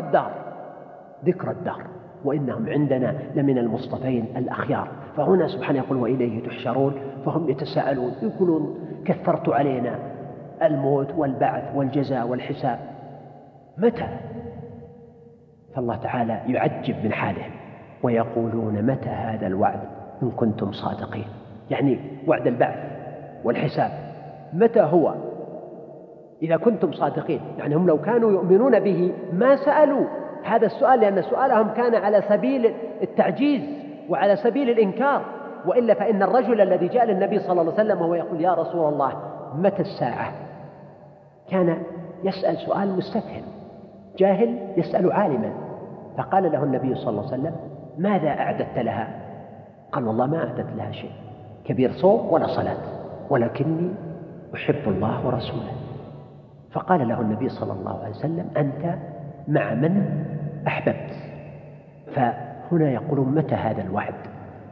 الدار وإنهم عندنا لمن المصطفين الأخيار. فهنا سبحانه يقول: وإليه تحشرون. فهم يتساءلون، يقولون: كثرت علينا الموت والبعث والجزاء والحساب، متى؟ فالله تعالى يعجب من حالهم ويقولون: متى هذا الوعد إن كنتم صادقين؟ يعني وعد البعث والحساب متى هو إذا كنتم صادقين؟ يعني هم لو كانوا يؤمنون به ما سألوا هذا السؤال، لأن سؤالهم كان على سبيل التعجيز وعلى سبيل الإنكار. وإلا فإن الرجل الذي جاء للنبي صلى الله عليه وسلم وهو يقول: يا رسول الله متى الساعة؟ كان يسأل سؤال مستفهم، جاهل يسأل عالما. فقال له النبي صلى الله عليه وسلم: ماذا أعددت لها؟ قال: والله ما أعددت لها شيء كبير صوم ولا صلاة، ولكني أحب الله ورسوله. فقال له النبي صلى الله عليه وسلم: أنت مع من أحببت. فهنا يقولون: متى هذا الوعد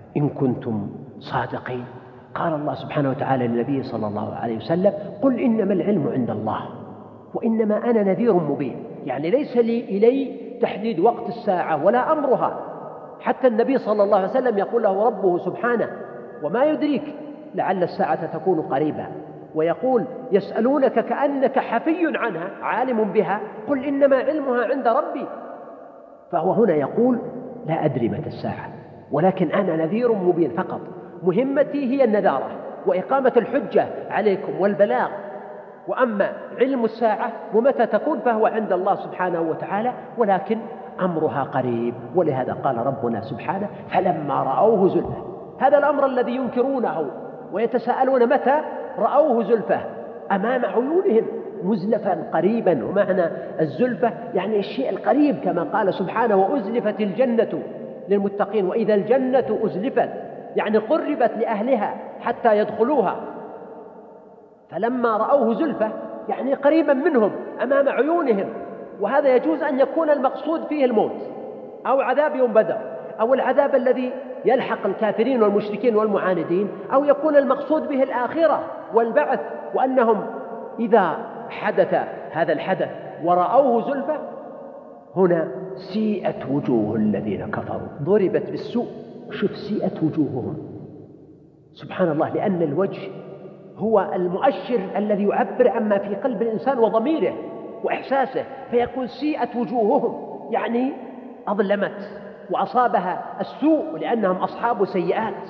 إن كنتم صادقين. قال الله سبحانه وتعالى للنبي صلى الله عليه وسلم: قل إنما العلم عند الله وإنما أنا نذير مبين. يعني ليس إلي تحديد وقت الساعة ولا أمرها. حتى النبي صلى الله عليه وسلم يقول له ربه سبحانه: وما يدريك لعل الساعة تكون قريبا. ويقول: يسألونك كأنك حفي عنها عالم بها قل إنما علمها عند ربي. فهو هنا يقول: لا أدري متى الساعة، ولكن أنا نذير مبين فقط. مهمتي هي النذارة وإقامة الحجة عليكم والبلاغ. وأما علم الساعة ومتى تكون فهو عند الله سبحانه وتعالى، ولكن أمرها قريب. ولهذا قال ربنا سبحانه: فلما رأوه زلفة. هذا الأمر الذي ينكرونه ويتساءلون متى رأوه زلفة أمام عيونهم مزلفا قريبا. ومعنى الزلفة يعني الشيء القريب، كما قال سبحانه: وأزلفت الجنة للمتقين وإذا الجنة أزلفت، يعني قربت لأهلها حتى يدخلوها. فلما رأوه زلفة يعني قريبا منهم أمام عيونهم. وهذا يجوز أن يكون المقصود فيه الموت أو عذاب يوم بدر أو العذاب الذي يلحق الكافرين والمشركين والمعاندين، أو يكون المقصود به الآخرة والبعث، وأنهم إذا حدث هذا الحدث ورأوه زلفة هنا سيئت وجوه الذين كفروا، ضربت بالسوء. شوف سيئت وجوههم، سبحان الله، لأن الوجه هو المؤشر الذي يعبر عما في قلب الإنسان وضميره وإحساسه. فيقول سيئت وجوههم يعني أظلمت وأصابها السوء لأنهم أصحاب سيئات.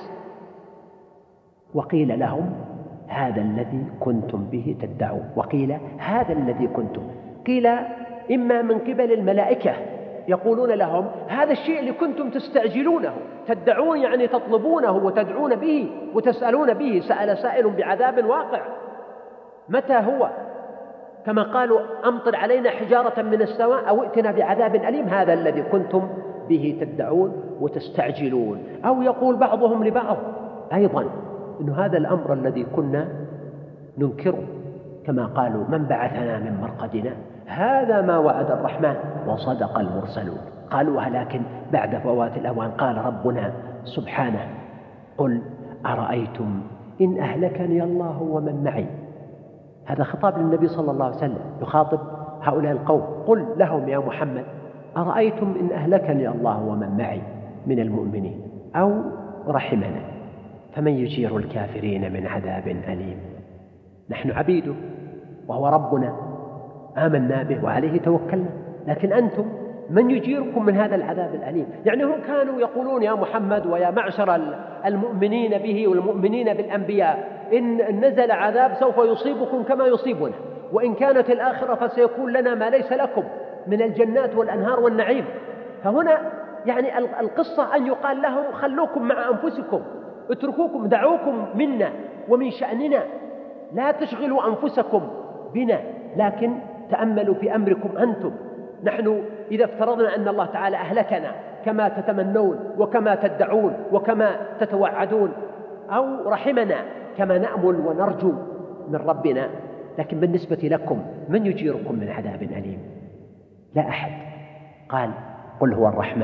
وقيل لهم: هذا الذي كنتم به تدعون. وقيل: هذا الذي كنتم، قيل إما من قبل الملائكة يقولون لهم: هذا الشيء اللي كنتم تستعجلونه، تدعون يعني تطلبونه وتدعون به وتسألون به، سأل سائل بعذاب واقع متى هو؟ كما قالوا: أمطر علينا حجارة من السماء أو ائتنا بعذاب أليم. هذا الذي كنتم به تدعون وتستعجلون. أو يقول بعضهم لبعض أيضا: إن هذا الأمر الذي كنا ننكره، كما قالوا: من بعثنا من مرقدنا هذا ما وعد الرحمن وصدق المرسلون. قالوها لكن بعد فوات الأوان. قال ربنا سبحانه: قل أرأيتم إن أهلكني الله ومن معي. هذا خطاب للنبي صلى الله عليه وسلم، يخاطب هؤلاء القوم. قل لهم يا محمد: أرأيتم إن أهلكني الله ومن معي من المؤمنين أو رحمنا فمن يجير الكافرين من عذاب أليم. نحن عبيده وهو ربنا، آمنا به وعليه توكلنا، لكن أنتم من يجيركم من هذا العذاب الأليم؟ يعني هم كانوا يقولون يا محمد ويا معشر المؤمنين به والمؤمنين بالأنبياء: إن نزل عذاب سوف يصيبكم كما يصيبنا، وإن كانت الآخرة فسيكون لنا ما ليس لكم من الجنات والأنهار والنعيم. فهنا يعني القصة أن يقال لهم: خلوكم مع أنفسكم، اتركوكم، دعوكم منا ومن شأننا، لا تشغلوا أنفسكم بنا، لكن تأملوا في أمركم أنتم. نحن إذا افترضنا أن الله تعالى أهلكنا كما تتمنون وكما تدعون وكما تتوعدون، أو رحمنا كما نأمل ونرجو من ربنا، لكن بالنسبة لكم من يجيركم من عذاب أليم؟ لا أحد. قال: قل هو الرحمن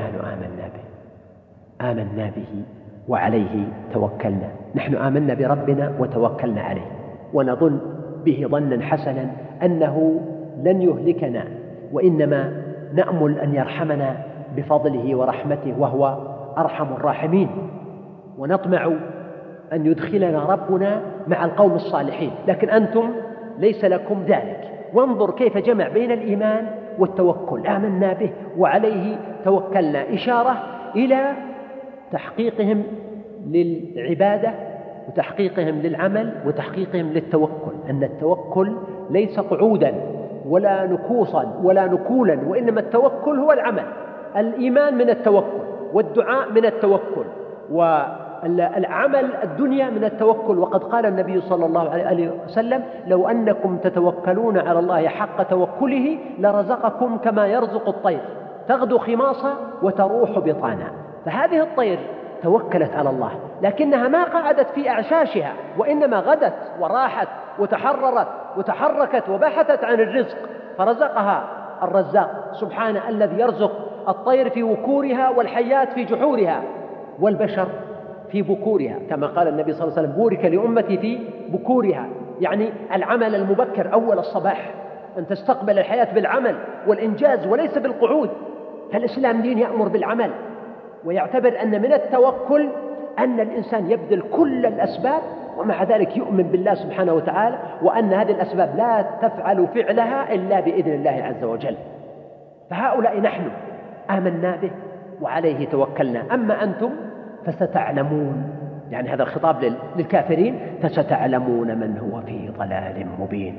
آمنا به وعليه توكلنا. نحن آمنا بربنا وتوكلنا عليه، ونظن به ظنا حسنا أنه لن يهلكنا، وإنما نأمل أن يرحمنا بفضله ورحمته وهو أرحم الراحمين، ونطمع أن يدخلنا ربنا مع القوم الصالحين. لكن أنتم ليس لكم ذلك. وانظر كيف جمع بين الإيمان والتوكل: آمنا به وعليه توكلنا، إشارة إلى تحقيقهم للعبادة وتحقيقهم للعمل وتحقيقهم للتوكل، أن التوكل ليس قعودا ولا نكوصا ولا نكولا، وإنما التوكل هو العمل. الإيمان من التوكل، والدعاء من التوكل، والعمل الدنيا من التوكل. وقد قال النبي صلى الله عليه وسلم: لو أنكم تتوكلون على الله حق توكله لرزقكم كما يرزق الطير، تغدو خماصا وتروح بطانا. فهذه الطير توكلت على الله، لكنها ما قعدت في أعشاشها، وإنما غدت وراحت وتحررت وتحركت وبحثت عن الرزق، فرزقها الرزاق سبحانه الذي يرزق الطير في وكورها والحيات في جحورها. والبشر في بكورها، كما قال النبي صلى الله عليه وسلم: بورك لأمتي في بكورها، يعني العمل المبكر أول الصباح، أن تستقبل الحياة بالعمل والإنجاز وليس بالقعود. فالإسلام دين يأمر بالعمل، ويعتبر أن من التوكل أن الإنسان يبذل كل الأسباب، ومع ذلك يؤمن بالله سبحانه وتعالى، وأن هذه الأسباب لا تفعل فعلها إلا بإذن الله عز وجل. فهؤلاء نحن آمنا به وعليه توكلنا. أما أنتم فستعلمون، يعني هذا الخطاب للكافرين: فستعلمون من هو في ضلال مبين.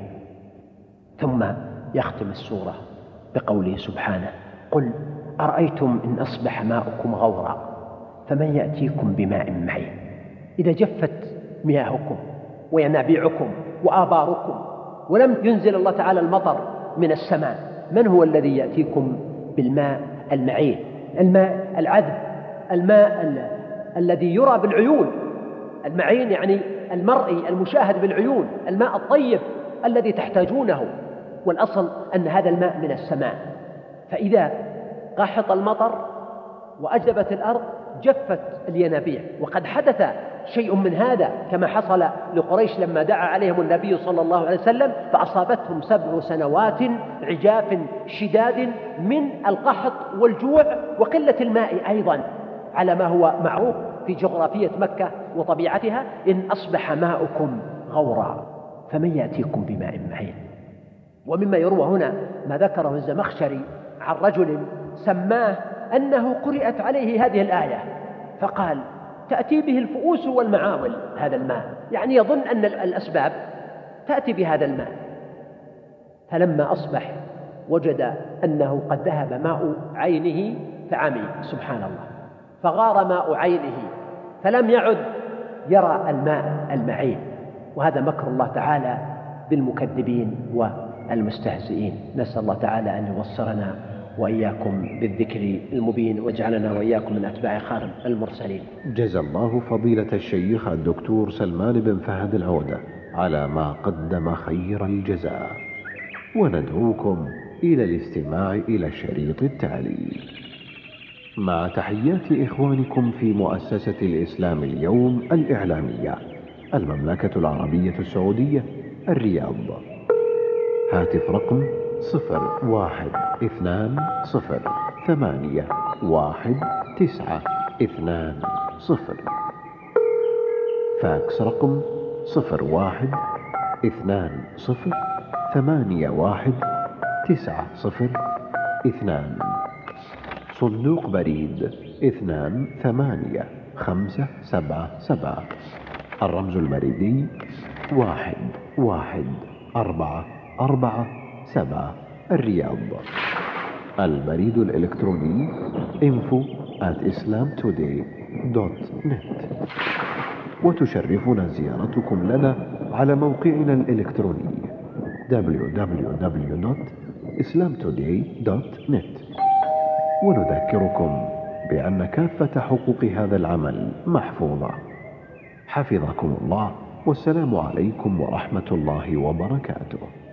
ثم يختم السورة بقوله سبحانه: قل أرأيتم إن أصبح ماؤكم غورا فمن يأتيكم بماء معين. إذا جفت مياهكم وينابيعكم وآباركم ولم ينزل الله تعالى المطر من السماء، من هو الذي يأتيكم بالماء المعين؟ الماء العذب، الماء الذي يرى بالعيون. المعين يعني المرئي المشاهد بالعيون، الماء الطيب الذي تحتاجونه، والأصل أن هذا الماء من السماء. فإذا قحط المطر وأجدبت الأرض جفت الينابيع. وقد حدث شيء من هذا كما حصل لقريش لما دعا عليهم النبي صلى الله عليه وسلم، فأصابتهم 7 سنوات عجاف شداد من القحط والجوع وقلة الماء أيضا، على ما هو معروف في جغرافية مكة وطبيعتها: إن أصبح ماؤكم غورا فمن يأتيكم بماء معين. ومما يروى هنا ما ذكره الزمخشري عن رجل سماه أنه قرأت عليه هذه الآية فقال: تأتي به الفؤوس والمعاول، هذا الماء، يعني يظن أن الأسباب تأتي بهذا الماء. فلما أصبح وجد أنه قد ذهب ماء عينه فعمي، سبحان الله، فغار ماء عينه فلم يعد يرى الماء المعين. وهذا مكر الله تعالى بالمكذبين والمستهزئين. نسأل الله تعالى أن يوصلنا وإياكم بالذكر المبين، واجعلنا وإياكم من أتباع خاتم المرسلين. جزا الله فضيلة الشيخ الدكتور سلمان بن فهد العودة على ما قدم خير الجزاء، وندعوكم إلى الاستماع إلى الشريط التالي. مع تحيات إخوانكم في مؤسسة الإسلام اليوم الإعلامية، المملكة العربية السعودية، الرياض. هاتف رقم 0120811920. فاكس رقم 0120811902. صندوق بريد 28577. الرمز المريدي 11447 الرياض. البريد الإلكتروني info@islamtoday.net. وتشرفنا زيارتكم لنا على موقعنا الإلكتروني www.islamtoday.net. ونذكركم بأن كافة حقوق هذا العمل محفوظة. حفظكم الله، والسلام عليكم ورحمة الله وبركاته.